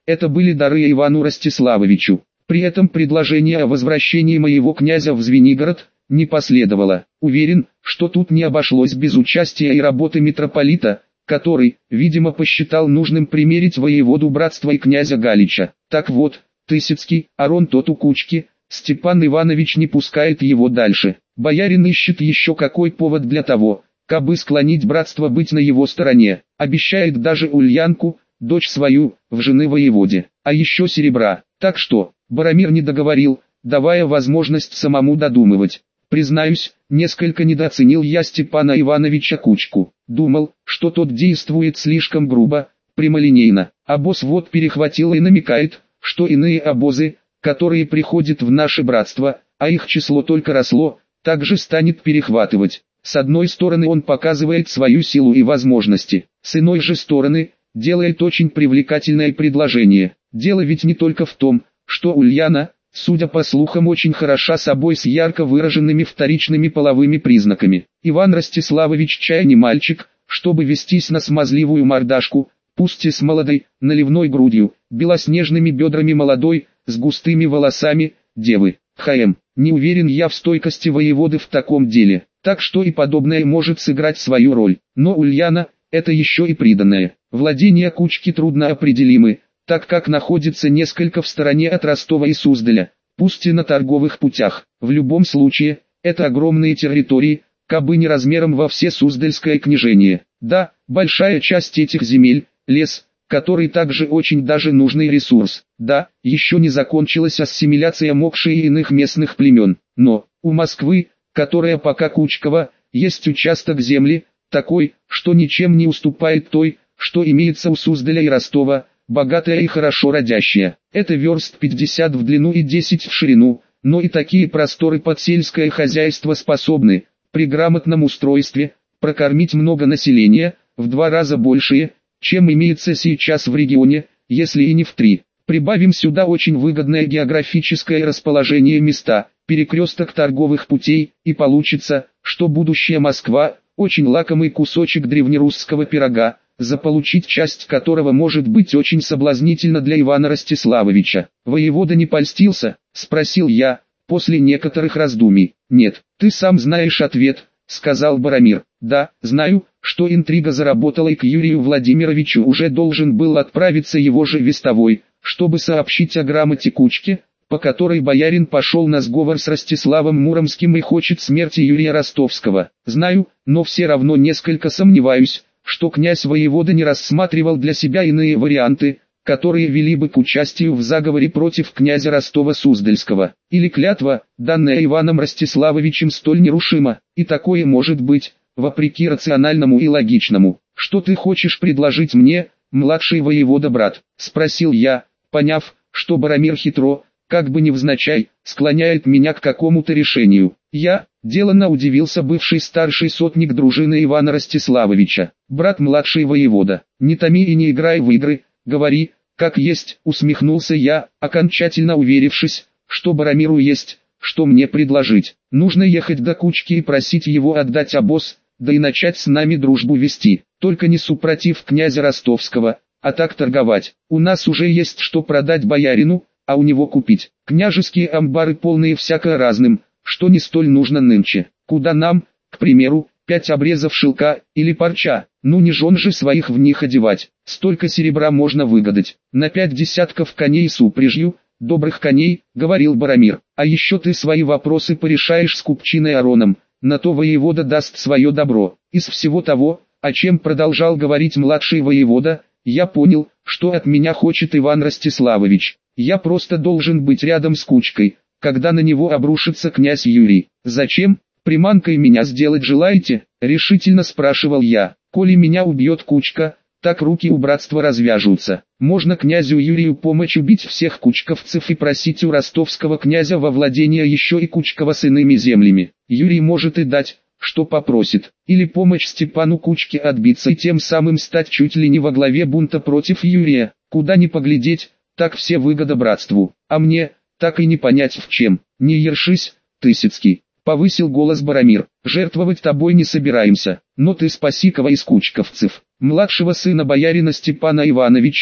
это были дары Ивану Ростиславовичу. При этом предложение о возвращении моего князя в Звенигород не последовало. Уверен, что тут не обошлось без участия и работы митрополита, который, видимо, посчитал нужным примерить воеводу братства и князя Галича. Так вот, Тысяцкий, Арон тот у кучки, Степан Иванович не пускает его дальше. Боярин ищет еще какой повод для того, кабы склонить братство быть на его стороне. Обещает даже Ульянку, дочь свою, в жены воеводе, а еще серебра. Так что, Боромир не договорил, давая возможность самому додумывать. Признаюсь, несколько недооценил я Степана Ивановича Кучку. Думал, что тот действует слишком грубо, прямолинейно. Обоз вот перехватил и намекает, что иные обозы, которые приходят в наше братство, а их число только росло, также станет перехватывать. С одной стороны он показывает свою силу и возможности, с иной же стороны, делает очень привлекательное предложение. Дело ведь не только в том, что Ульяна, судя по слухам, очень хороша собой с ярко выраженными вторичными половыми признаками. Иван Ростиславович чай не мальчик, чтобы вестись на смазливую мордашку, пусть и с молодой, наливной грудью, белоснежными бедрами молодой, с густыми волосами, девы. Не уверен я в стойкости воеводы в таком деле, так что и подобное может сыграть свою роль. Но Ульяна, это еще и приданое. Владения Кучки трудно определимы, так как находится несколько в стороне от Ростова и Суздаля, пусть и на торговых путях. В любом случае, это огромные территории, кабы не размером во все Суздальское княжение. Да, большая часть этих земель, лес, который также очень даже нужный ресурс. Да, еще не закончилась ассимиляция Мокши и иных местных племен, но у Москвы, которая пока Кучкова, есть участок земли, такой, что ничем не уступает той, что имеется у Суздаля и Ростова, богатая и хорошо родящая. Это верст 50 в длину и 10 в ширину, но и такие просторы под сельское хозяйство способны, при грамотном устройстве, прокормить много населения, в 2 раза большее, чем имеется сейчас в регионе, если и не в 3. Прибавим сюда очень выгодное географическое расположение места, перекресток торговых путей, и получится, что будущая Москва – очень лакомый кусочек древнерусского пирога, заполучить часть которого может быть очень соблазнительно для Ивана Ростиславовича. «Воевода не польстился?» – спросил я, после некоторых раздумий. «Нет, ты сам знаешь ответ», – сказал Боромир. «Да, знаю, что интрига заработала и к Юрию Владимировичу уже должен был отправиться его же вестовой, чтобы сообщить о грамоте Кучки, по которой боярин пошел на сговор с Ростиславом Муромским и хочет смерти Юрия Ростовского. Знаю, но все равно несколько сомневаюсь, что князь-воевода не рассматривал для себя иные варианты, которые вели бы к участию в заговоре против князя Ростова-Суздальского. Или клятва, данная Иваном Ростиславовичем, столь нерушима, и такое может быть, вопреки рациональному и логичному. «Что ты хочешь предложить мне, младший воевода-брат?» – спросил я, поняв, что Боромир хитро, как бы невзначай, склоняет меня к какому-то решению. Я деланно удивился бывший старший сотник дружины Ивана Ростиславовича. «Брат младший воевода, не томи и не играй в игры, говори, как есть», усмехнулся я, окончательно уверившись, что Боромиру есть, что мне предложить. Нужно ехать до Кучки и просить его отдать обоз, да и начать с нами дружбу вести, только не супротив князя Ростовского, а так торговать. У нас уже есть что продать боярину, а у него купить. Княжеские амбары полные всяко разным, что не столь нужно нынче. Куда нам, к примеру, 5 обрезов шелка или парча, ну не жен же своих в них одевать. Столько серебра можно выгадать. На 5 десятков коней с упряжью, добрых коней, говорил Боромир. А еще ты свои вопросы порешаешь с купчиной Ароном, на то воевода даст свое добро. Из всего того, о чем продолжал говорить младший воевода, я понял, что от меня хочет Иван Ростиславович. Я просто должен быть рядом с Кучкой, когда на него обрушится князь Юрий. «Зачем, приманкой меня сделать желаете?» – решительно спрашивал я. «Коли меня убьет Кучка, так руки у братства развяжутся. Можно князю Юрию помочь убить всех кучковцев и просить у ростовского князя во владение еще и Кучкова с иными землями. Юрий может и дать, что попросит, или помочь Степану Кучке отбиться и тем самым стать чуть ли не во главе бунта против Юрия. Куда ни поглядеть, так все выгода братству, а мне, так и не понять в чем. Не ершись, Тысяцкий», — повысил голос Боромир, — «жертвовать тобой не собираемся, но ты спаси кого из кучковцев, младшего сына боярина Степана Ивановича,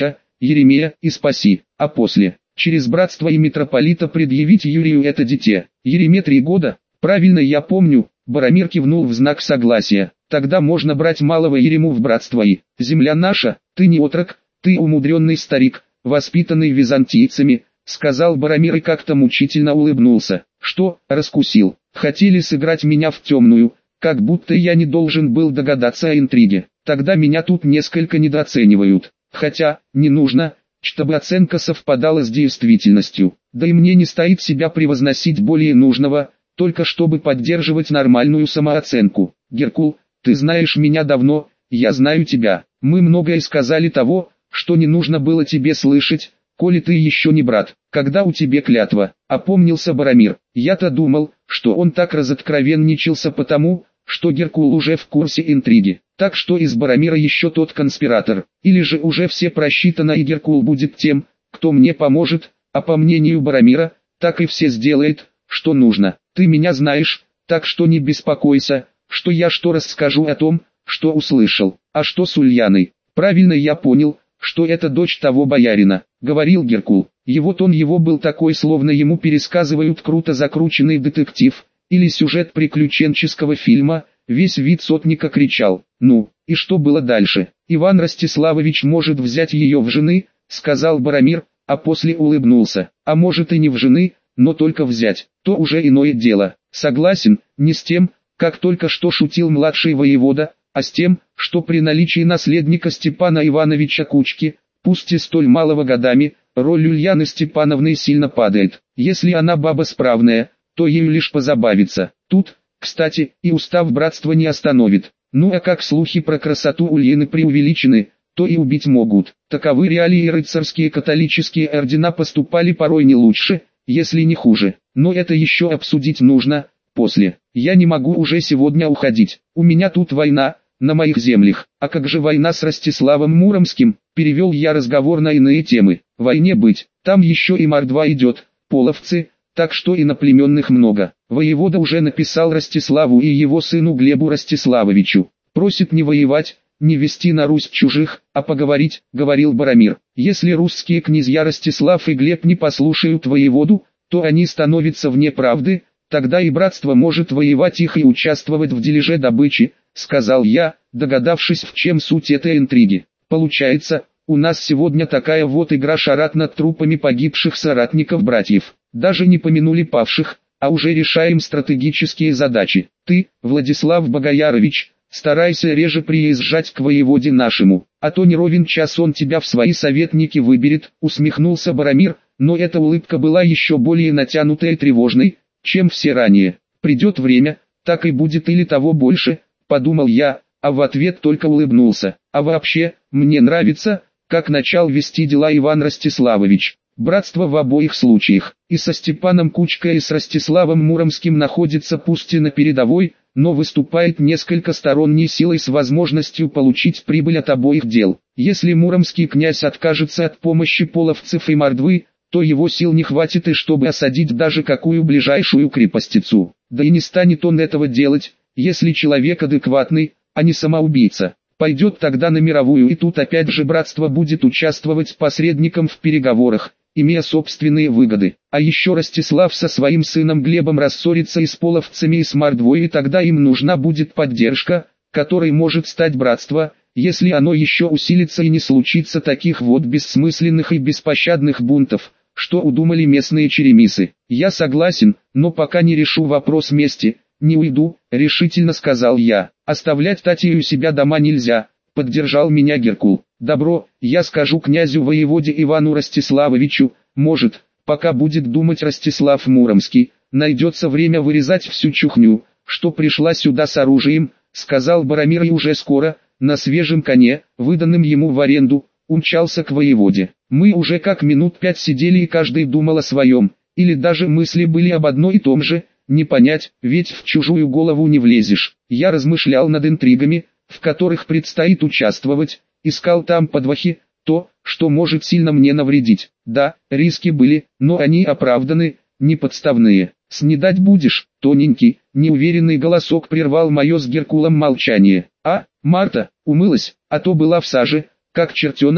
Еремея и спаси, а после, через братство и митрополита предъявить Юрию это дитя. Ереме 3 года, правильно я помню, Боромир кивнул в знак согласия. Тогда можно брать малого Ерему в братство и, земля наша, ты не отрок, ты умудренный старик, воспитанный византийцами, сказал Боромир и как-то мучительно улыбнулся. Что, раскусил, хотели сыграть меня в темную, как будто я не должен был догадаться о интриге. Тогда меня тут несколько недооценивают. Хотя, не нужно, чтобы оценка совпадала с действительностью. Да и мне не стоит себя превозносить более нужного, только чтобы поддерживать нормальную самооценку. Геркул, ты знаешь меня давно, я знаю тебя. Мы многое сказали того, что не нужно было тебе слышать, коли ты еще не брат. Когда у тебя клятва, опомнился Боромир. Я-то думал, что он так разоткровенничался потому, что Геркул уже в курсе интриги. Так что из Боромира еще тот конспиратор. Или же уже все просчитано и Геркул будет тем, кто мне поможет, а по мнению Боромира, так и все сделает, что нужно. Ты меня знаешь, так что не беспокойся, что я что расскажу о том, что услышал. А что с Ульяной? Правильно я понял, что это дочь того боярина, говорил Геркул. Его тон его был такой, словно ему пересказывают круто закрученный детектив, или сюжет приключенческого фильма. Весь вид сотника кричал. Ну, и что было дальше? Иван Ростиславович может взять ее в жены, сказал Боромир, а после улыбнулся. А может и не в жены, но только взять, то уже иное дело. Согласен, не с тем, как только что шутил младший воевода, а с тем, что при наличии наследника Степана Ивановича Кучки, пусть и столь малого годами, роль Ульяны Степановны сильно падает. Если она баба справная, то ею лишь позабавиться. Тут, кстати, и устав братства не остановит. Ну а как слухи про красоту Ульяны преувеличены, то и убить могут. Таковы реалии, рыцарские католические ордена поступали порой не лучше, если не хуже. Но это еще обсудить нужно, после. Я не могу уже сегодня уходить. У меня тут война, на моих землях. А как же война с Ростиславом Муромским? Перевел я разговор на иные темы. Войне быть, там еще и мордва идет, половцы, так что иноплеменных много. Воевода уже написал Ростиславу и его сыну Глебу Ростиславовичу. Просит не воевать, не вести на Русь чужих, а поговорить, говорил Боромир. Если русские князья Ростислав и Глеб не послушают воеводу, то они становятся вне правды, тогда и братство может воевать их и участвовать в дележе добычи, сказал я, догадавшись, в чем суть этой интриги. Получается, у нас сегодня такая вот игра шарат над трупами погибших соратников-братьев. Даже не помянули павших, а уже решаем стратегические задачи. Ты, Владислав Богоярович, старайся реже приезжать к воеводе нашему, а то не ровен час он тебя в свои советники выберет, усмехнулся Боромир, но эта улыбка была еще более натянутой и тревожной, чем все ранее. Придет время, так и будет или того больше, подумал я, а в ответ только улыбнулся. А вообще, мне нравится, как начал вести дела Иван Ростиславович. Братство в обоих случаях, и со Степаном Кучкой и с Ростиславом Муромским находится пусть и на передовой, но выступает несколько сторонней силой с возможностью получить прибыль от обоих дел. Если муромский князь откажется от помощи половцев и мордвы, то его сил не хватит и чтобы осадить даже какую ближайшую крепостицу. Да и не станет он этого делать, если человек адекватный, а не самоубийца. Пойдет тогда на мировую, и тут опять же братство будет участвовать посредником в переговорах, имея собственные выгоды. А еще Ростислав со своим сыном Глебом рассорится и с половцами и с мордвой, и тогда им нужна будет поддержка, которой может стать братство, если оно еще усилится и не случится таких вот бессмысленных и беспощадных бунтов, что удумали местные черемисы. Я согласен, но пока не решу вопрос мести, не уйду, решительно сказал я. Оставлять Татью у себя дома нельзя, поддержал меня Геркул. Добро, я скажу князю-воеводе Ивану Ростиславовичу, может, пока будет думать Ростислав Муромский, найдется время вырезать всю чухню, что пришла сюда с оружием, сказал Боромир, и уже скоро, на свежем коне, выданном ему в аренду, умчался к воеводе. Мы уже как минут 5 сидели и каждый думал о своем, или даже мысли были об одной и том же, не понять, ведь в чужую голову не влезешь. Я размышлял над интригами, в которых предстоит участвовать, искал там подвохи, то, что может сильно мне навредить. Да, риски были, но они оправданы, не подставные. «Снедать будешь?» Тоненький, неуверенный голосок прервал мое с Геркулом молчание. «А, Марта, умылась, а то была в саже, как чертенок»,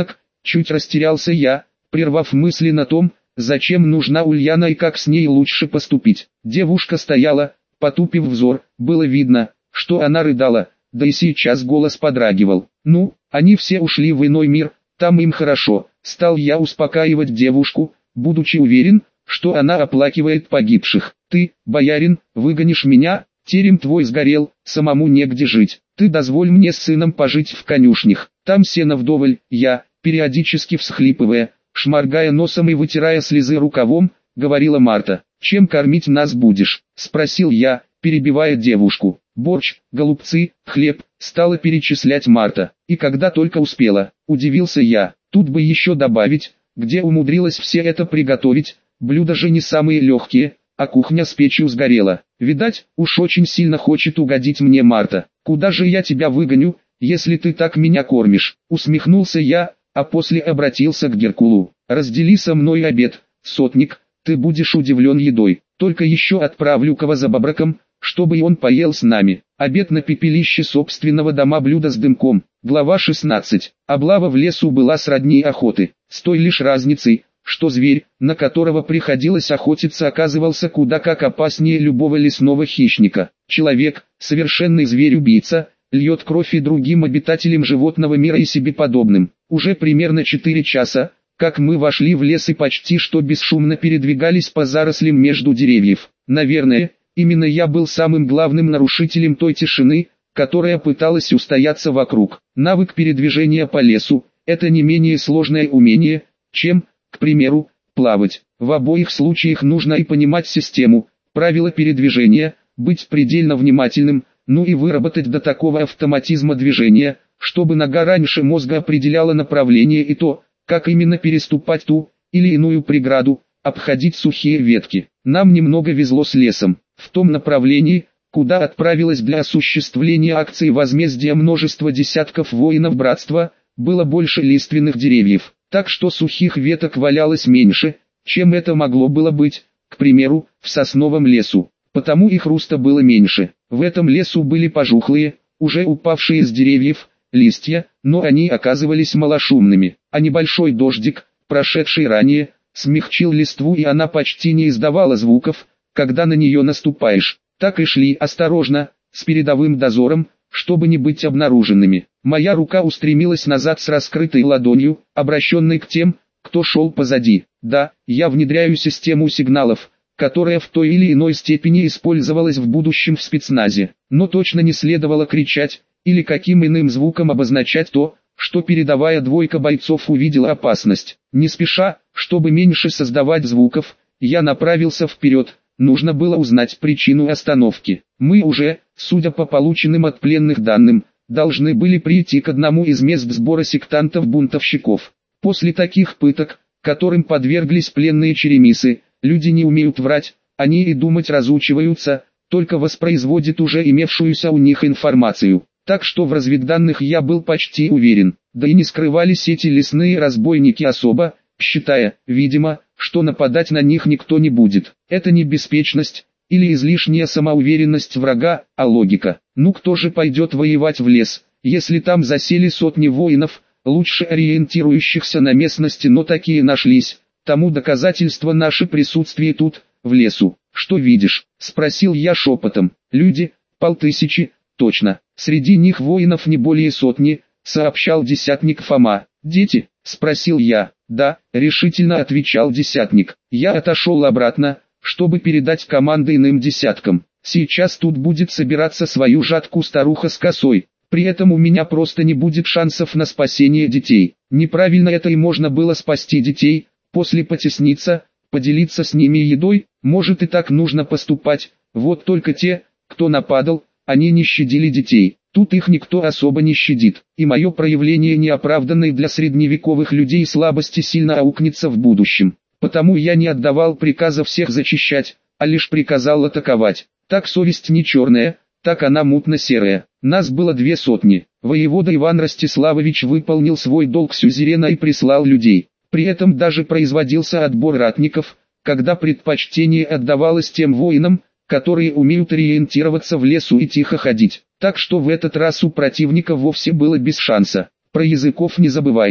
Чуть растерялся я, прервав мысли на том, зачем нужна Ульяна и как с ней лучше поступить. Девушка стояла, потупив взор, было видно, что она рыдала, да и сейчас голос подрагивал. «Ну, они все ушли в иной мир, там им хорошо», — стал я успокаивать девушку, будучи уверен, что она оплакивает погибших. «Ты, боярин, выгонишь меня, терем твой сгорел, самому негде жить. Ты дозволь мне с сыном пожить в конюшнях, там сено вдоволь». Я, периодически всхлипывая, шморгая носом и вытирая слезы рукавом, говорила Марта. «Чем кормить нас будешь?» — спросил я, перебивая девушку. «Борщ, голубцы, хлеб», — стала перечислять Марта. «И когда только успела», — удивился я. Тут бы еще добавить, где умудрилась все это приготовить, блюда же не самые легкие, а кухня с печью сгорела. Видать, уж очень сильно хочет угодить мне Марта. «Куда же я тебя выгоню, если ты так меня кормишь?» — усмехнулся я, а после обратился к Геркулу. «Раздели со мной обед, сотник, ты будешь удивлен едой, только еще отправлю кого за бобраком, чтобы и он поел с нами». Обед на пепелище собственного дома, блюдо с дымком. Глава 16. Облава в лесу была сродни охоты, с той лишь разницей, что зверь, на которого приходилось охотиться, оказывался куда как опаснее любого лесного хищника. Человек, совершенный зверь-убийца, льет кровь и другим обитателям животного мира и себе подобным. Уже примерно 4 часа, как мы вошли в лес и почти что бесшумно передвигались по зарослям между деревьев. Наверное, именно я был самым главным нарушителем той тишины, которая пыталась устояться вокруг. Навык передвижения по лесу – это не менее сложное умение, чем, к примеру, плавать. В обоих случаях нужно и понимать систему, правила передвижения, быть предельно внимательным, ну и выработать до такого автоматизма движения, чтобы нога раньше мозга определяла направление и то, как именно переступать ту или иную преграду, обходить сухие ветки. Нам немного везло с лесом. В том направлении, куда отправилось для осуществления акции возмездия множество десятков воинов братства, было больше лиственных деревьев, так что сухих веток валялось меньше, чем это могло было быть, к примеру, в сосновом лесу, потому и хруста было меньше. В этом лесу были пожухлые, уже упавшие с деревьев, листья, но они оказывались малошумными, а небольшой дождик, прошедший ранее, смягчил листву и она почти не издавала звуков, когда на нее наступаешь. Так и шли осторожно, с передовым дозором, чтобы не быть обнаруженными. Моя рука устремилась назад с раскрытой ладонью, обращенной к тем, кто шел позади. Да, я внедряю систему сигналов, которая в той или иной степени использовалась в будущем в спецназе, но точно не следовало кричать, или каким иным звуком обозначать то, что передовая двойка бойцов увидела опасность. Не спеша, чтобы меньше создавать звуков, я направился вперед. Нужно было узнать причину остановки. Мы уже, судя по полученным от пленных данным, должны были прийти к одному из мест сбора сектантов-бунтовщиков. После таких пыток, которым подверглись пленные черемисы, люди не умеют врать, они и думать разучиваются, только воспроизводят уже имевшуюся у них информацию. Так что в разведданных я был почти уверен, да и не скрывались эти лесные разбойники особо, считая, видимо, что нападать на них никто не будет. Это не беспечность, или излишняя самоуверенность врага, а логика. Ну кто же пойдет воевать в лес, если там засели сотни воинов, лучше ориентирующихся на местности, но такие нашлись. Тому доказательство наше присутствие тут, в лесу. «Что видишь?» — спросил я шепотом. «Люди, 500, точно. Среди них воинов не более сотни», — сообщал десятник Фома. «Дети?» — спросил я. «Да», — решительно отвечал десятник. Я отошел обратно, чтобы передать команды иным десяткам. Сейчас тут будет собираться свою жатку старуха с косой. При этом у меня просто не будет шансов на спасение детей. Неправильно это и можно было спасти детей, после потесниться, поделиться с ними едой, может и так нужно поступать. Вот только те, кто нападал, они не щадили детей. Тут их никто особо не щадит, и мое проявление неоправданной для средневековых людей слабости сильно аукнется в будущем. Потому я не отдавал приказа всех зачищать, а лишь приказал атаковать. Так совесть не черная, так она мутно-серая. Нас было 200. Воевода Иван Ростиславович выполнил свой долг сюзерена и прислал людей. При этом даже производился отбор ратников, когда предпочтение отдавалось тем воинам, которые умеют ориентироваться в лесу и тихо ходить. Так что в этот раз у противника вовсе было без шанса. Про языков не забывайте.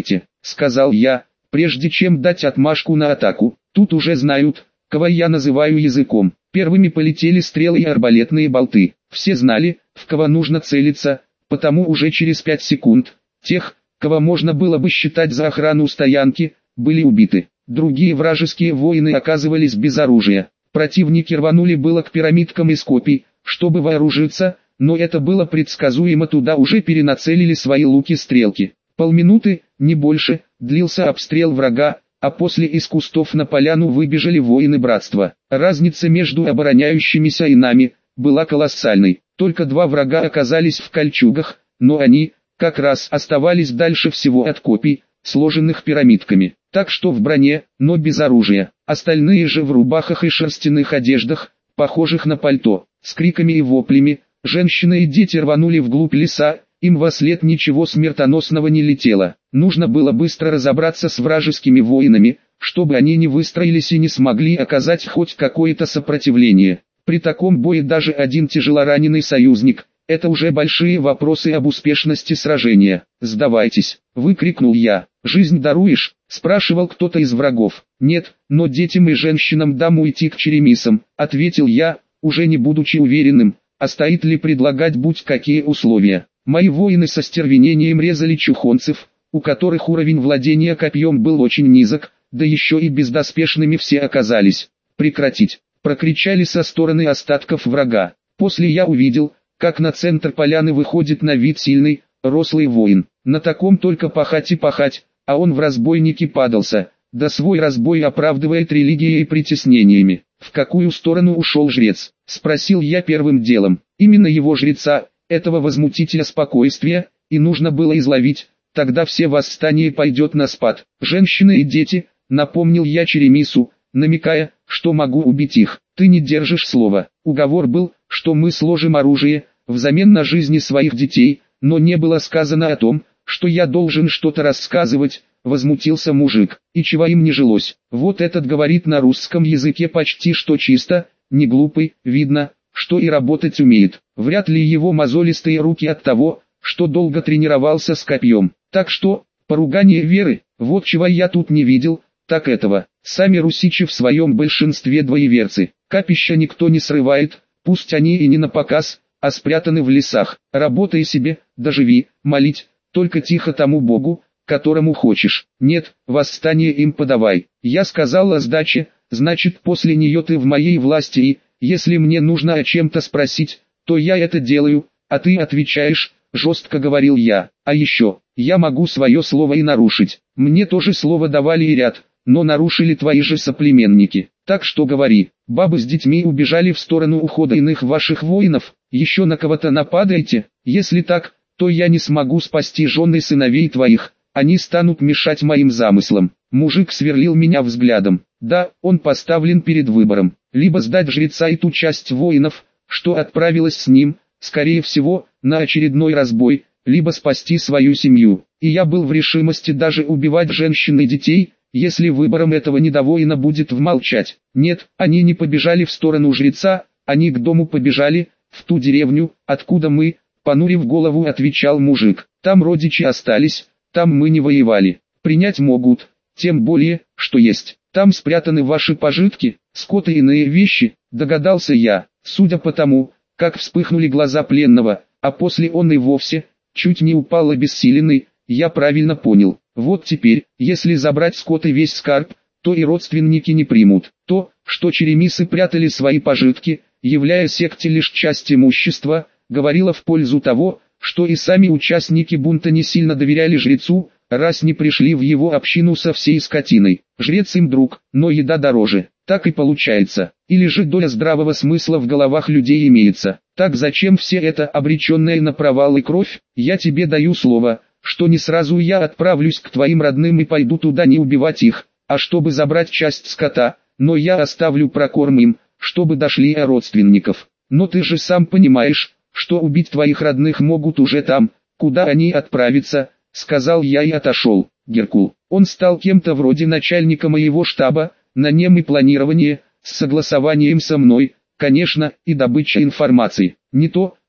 сказал я, прежде чем дать отмашку на атаку. Тут уже знают, кого я называю языком. Первыми полетели стрелы и арбалетные болты. Все знали, в кого нужно целиться, потому уже через 5 секунд, тех, кого можно было бы считать за охрану стоянки, были убиты. Другие вражеские воины оказывались без оружия. Противники рванули было к пирамидкам из копий, чтобы вооружиться, но это было предсказуемо, туда уже перенацелили свои луки-стрелки. Полминуты, не больше, длился обстрел врага, а после из кустов на поляну выбежали воины братства. Разница между обороняющимися и нами была колоссальной. Только 2 врага оказались в кольчугах, но они, как раз, оставались дальше всего от копий, сложенных пирамидками. Так что в броне, но без оружия. Остальные же в рубахах и шерстяных одеждах, похожих на пальто. С криками и воплями, женщины и дети рванули вглубь леса, им вослед ничего смертоносного не летело. Нужно было быстро разобраться с вражескими воинами, чтобы они не выстроились и не смогли оказать хоть какое-то сопротивление. При таком бое даже один тяжелораненый союзник – это уже большие вопросы об успешности сражения. «Сдавайтесь!» – выкрикнул я. «Жизнь даруешь?» – спрашивал кто-то из врагов. «Нет, но детям и женщинам дам уйти к черемисам», – ответил я, уже не будучи уверенным, а стоит ли предлагать будь какие условия. Мои воины со стервенением резали чухонцев, у которых уровень владения копьем был очень низок, да еще и бездоспешными все оказались. «Прекратить!» – прокричали со стороны остатков врага. После я увидел, как на центр поляны выходит на вид сильный, рослый воин. На таком только пахать и пахать, а он в разбойники падался, да свой разбой оправдывает религией и притеснениями. «В какую сторону ушел жрец?» – спросил я первым делом. Именно его жреца, этого возмутителя спокойствия, и нужно было изловить, тогда все восстание пойдет на спад. «Женщины и дети», – напомнил я Черемису, намекая, что могу убить их. «Ты не держишь слова». Уговор был, что мы сложим оружие, взамен на жизни своих детей, но не было сказано о том, что я должен что-то рассказывать. Возмутился мужик. И чего им не жилось? Вот этот говорит на русском языке почти что чисто, не глупый, видно, что и работать умеет. Вряд ли его мозолистые руки от того, что долго тренировался с копьем. Так что, поругание веры, вот чего я тут не видел, так этого. Сами русичи в своем большинстве двоеверцы. Капища никто не срывает, пусть они и не на показ, а спрятаны в лесах. Работай себе, доживи, молить, только тихо тому Богу, которому хочешь. Нет, восстание им подавай. Я сказал о сдаче, значит после нее ты в моей власти и, если мне нужно о чем-то спросить, то я это делаю, а ты отвечаешь, жестко говорил я. А еще, я могу свое слово и нарушить. Мне тоже слово давали и ряд, но нарушили твои же соплеменники. Так что говори, бабы с детьми убежали в сторону ухода иных ваших воинов, еще на кого-то нападаете? Если так, то я не смогу спасти жен и сыновей твоих. Они станут мешать моим замыслам. Мужик сверлил меня взглядом. Да, он поставлен перед выбором. Либо сдать жреца и ту часть воинов, что отправилась с ним, скорее всего, на очередной разбой, либо спасти свою семью. И я был в решимости даже убивать женщин и детей, если выбором этого недовоина будет вмолчать. Нет, они не побежали в сторону жреца, они к дому побежали, в ту деревню, откуда мы, понурив голову, отвечал мужик. Там родичи остались. Там мы не воевали. Принять могут, тем более, что есть. Там спрятаны ваши пожитки, скот и иные вещи, догадался я, судя по тому, как вспыхнули глаза пленного, а после он и вовсе, чуть не упал обессиленный, я правильно понял. Вот теперь, если забрать скот и весь скарб, то и родственники не примут. То, что черемисы прятали свои пожитки, являя секте лишь часть имущества, говорило в пользу того, что и сами участники бунта не сильно доверяли жрецу, раз не пришли в его общину со всей скотиной. Жрец им друг, но еда дороже. Так и получается. Или же доля здравого смысла в головах людей имеется. Так зачем все это, обреченное на провал и кровь? Я тебе даю слово, что не сразу я отправлюсь к твоим родным и пойду туда не убивать их, а чтобы забрать часть скота, но я оставлю прокорм им, чтобы дошли о родственников. Но ты же сам понимаешь, что убить твоих родных могут уже там, куда они отправятся, сказал я и отошел. Геркул, он стал кем-то вроде начальника моего штаба, на нем и планирование, с согласованием со мной, конечно, и добыча информации. Не то,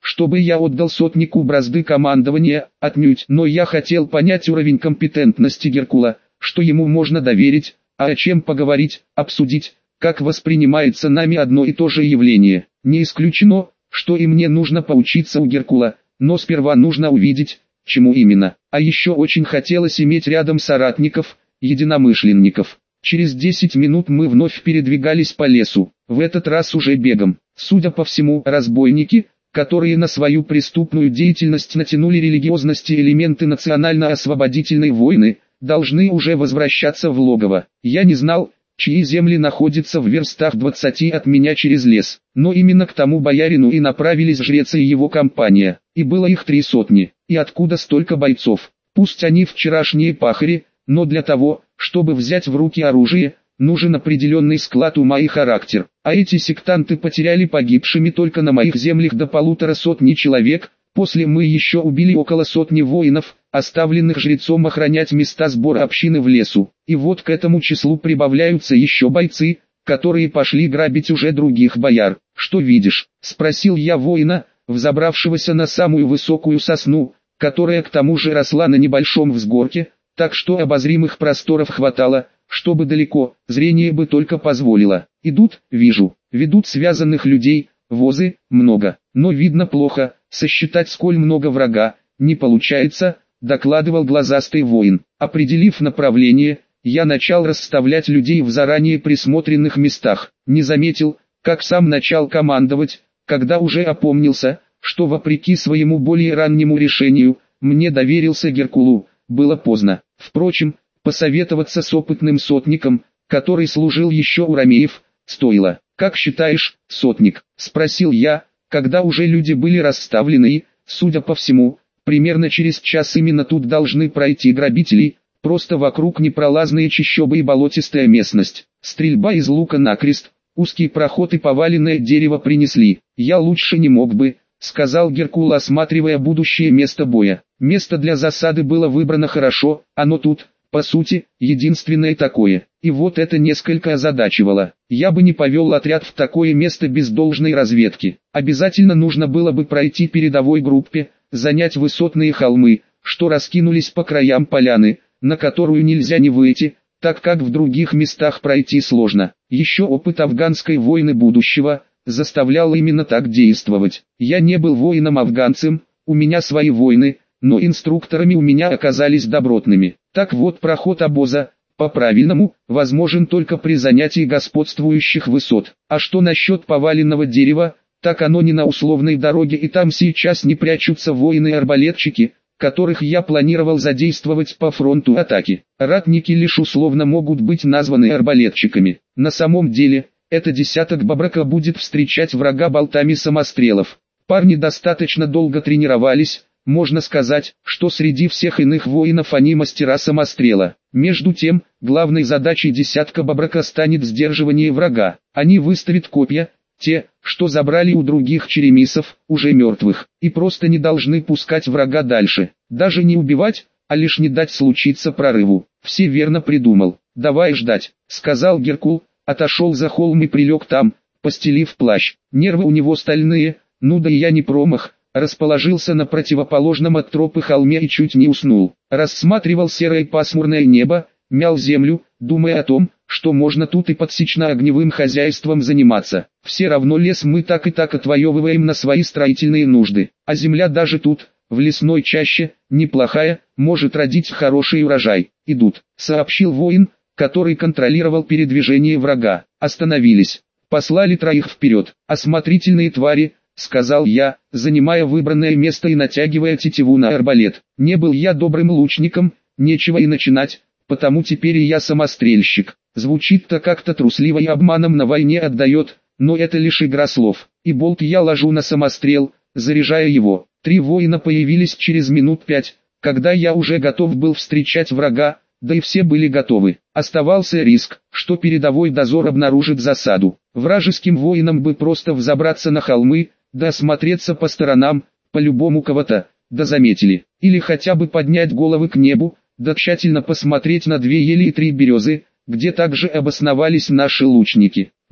чтобы я отдал сотнику бразды командования, отнюдь, но я хотел понять уровень компетентности Геркула, что ему можно доверить, а о чем поговорить, обсудить, как воспринимается нами одно и то же явление. Не исключено, что и мне нужно поучиться у Геркула, но сперва нужно увидеть, чему именно. А еще очень хотелось иметь рядом соратников, единомышленников. Через 10 минут мы вновь передвигались по лесу, в этот раз уже бегом. Судя по всему, разбойники, которые на свою преступную деятельность натянули религиозности и элементы национально-освободительной войны, должны уже возвращаться в логово. Я не знал, чьи земли находятся в верстах 20 от меня через лес, но именно к тому боярину и направились жрец и его компания, и было их 3 сотни. И откуда столько бойцов? Пусть они вчерашние пахари, но для того, чтобы взять в руки оружие, нужен определенный склад ума и характер. А эти сектанты потеряли погибшими только на моих землях до 150 человек, после мы еще убили около 100 воинов, оставленных жрецом охранять места сбора общины в лесу. И вот к этому числу прибавляются еще бойцы, которые пошли грабить уже других бояр. «Что видишь?» – спросил я воина, взобравшегося на самую высокую сосну, которая к тому же росла на небольшом взгорке, так что обозримых просторов хватало, чтобы далеко, зрение бы только позволило. Идут, вижу, ведут связанных людей, возы, много, но видно плохо, сосчитать сколь много врага, не получается, докладывал глазастый воин. Определив направление, я начал расставлять людей в заранее присмотренных местах, не заметил, как сам начал командовать, когда уже опомнился, что вопреки своему более раннему решению, мне доверился Геркулу, было поздно. Впрочем, посоветоваться с опытным сотником, который служил еще у ромеев, стоило. «Как считаешь, сотник?» – спросил я, когда уже люди были расставлены и, судя по всему, примерно через час именно тут должны пройти грабители, просто вокруг непролазные чащобы и болотистая местность. Стрельба из лука накрест, узкий проход и поваленное дерево принесли. «Я лучше не мог бы», — сказал Геркул, осматривая будущее место боя. Место для засады было выбрано хорошо, оно тут, по сути, единственное такое. И вот это несколько озадачивало. Я бы не повел отряд в такое место без должной разведки. Обязательно нужно было бы пройти передовой группе, занять высотные холмы, что раскинулись по краям поляны, на которую нельзя не выйти, так как в других местах пройти сложно. Еще опыт афганской войны будущего заставлял именно так действовать. Я не был воином-афганцем, у меня свои войны, но инструкторами у меня оказались добротными. Так вот, проход обоза, по-правильному, возможен только при занятии господствующих высот. А что насчет поваленного дерева, так оно не на условной дороге, и там сейчас не прячутся воины-арбалетчики, которых я планировал задействовать по фронту атаки. Ратники лишь условно могут быть названы арбалетчиками. На самом деле, это десяток бабрака будет встречать врага болтами самострелов. Парни достаточно долго тренировались, можно сказать, что среди всех иных воинов они мастера самострела. Между тем, главной задачей десятка бабрака станет сдерживание врага. Они выставят копья, те, что забрали у других черемисов, уже мертвых, и просто не должны пускать врага дальше. Даже не убивать, а лишь не дать случиться прорыву. Все верно придумал. «Давай ждать», — сказал Геркул, отошел за холм и прилег там, постелив плащ. Нервы у него стальные, ну да и я не промах. Расположился на противоположном от тропы холме и чуть не уснул. Рассматривал серое пасмурное небо, мял землю, думая о том, что можно тут и подсечно-огневым хозяйством заниматься. Все равно лес мы так и так отвоевываем на свои строительные нужды, а земля даже тут, в лесной чаще, неплохая, может родить хороший урожай. «Идут», — сообщил воин, который контролировал передвижение врага. «Остановились. Послали 3 вперед. Осмотрительные твари», — сказал я, занимая выбранное место и натягивая тетиву на арбалет. Не был я добрым лучником, нечего и начинать, потому теперь и я самострельщик. Звучит-то как-то трусливо и обманом на войне отдает, но это лишь игра слов. И болт я ложу на самострел, заряжая его. 3 воина появились через минут 5, когда я уже готов был встречать врага, да и все были готовы. Оставался риск, что передовой дозор обнаружит засаду. Вражеским воинам бы просто взобраться на холмы, да осмотреться по сторонам, по-любому кого-то, да заметили. Или хотя бы поднять головы к небу, да тщательно посмотреть на 2 ели и 3 березы, где также обосновались наши лучники.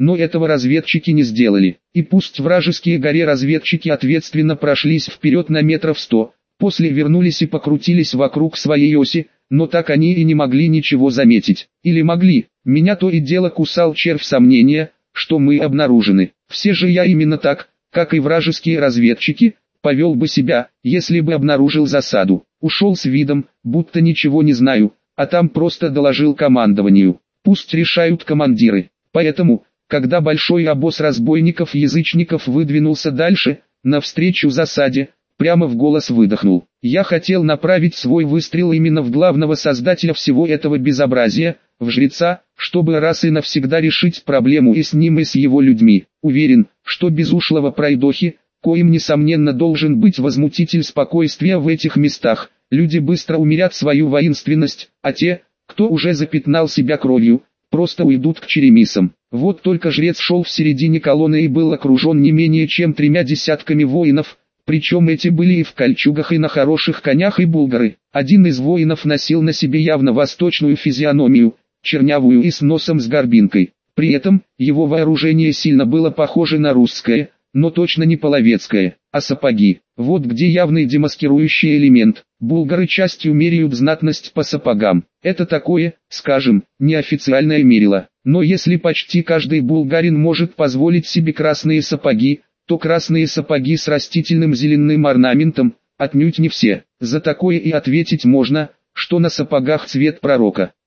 но этого разведчики не сделали. И пусть вражеские горе-разведчики ответственно прошлись вперед на метров 100, после вернулись и покрутились вокруг своей оси, но так они и не могли ничего заметить. Или могли, меня то и дело кусал червь сомнения, что мы обнаружены. Все же я именно так, как и вражеские разведчики, повел бы себя, если бы обнаружил засаду. Ушел с видом, будто ничего не знаю, а там просто доложил командованию. Пусть решают командиры. Поэтому, когда большой обоз разбойников-язычников выдвинулся дальше, навстречу засаде, прямо в голос выдохнул. Я хотел направить свой выстрел именно в главного создателя всего этого безобразия, в жреца, чтобы раз и навсегда решить проблему и с ним, и с его людьми. Уверен, что без ушлого пройдохи, коим несомненно должен быть возмутитель спокойствия в этих местах, люди быстро умерят свою воинственность, а те, кто уже запятнал себя кровью, просто уйдут к черемисам. Вот только жрец шел в середине колонны и был окружен не менее чем 3 десятками воинов, причем эти были и в кольчугах, и на хороших конях, и булгары. Один из воинов носил на себе явно восточную физиономию, чернявую и с носом с горбинкой. При этом, его вооружение сильно было похоже на русское, но точно не половецкое, а сапоги. Вот где явный демаскирующий элемент. Булгары частью меряют знатность по сапогам. Это такое, скажем, неофициальное мерило. Но если почти каждый булгарин может позволить себе красные сапоги, то красные сапоги с растительным зеленым орнаментом, отнюдь не все. За такое и ответить можно, что на сапогах цвет пророка.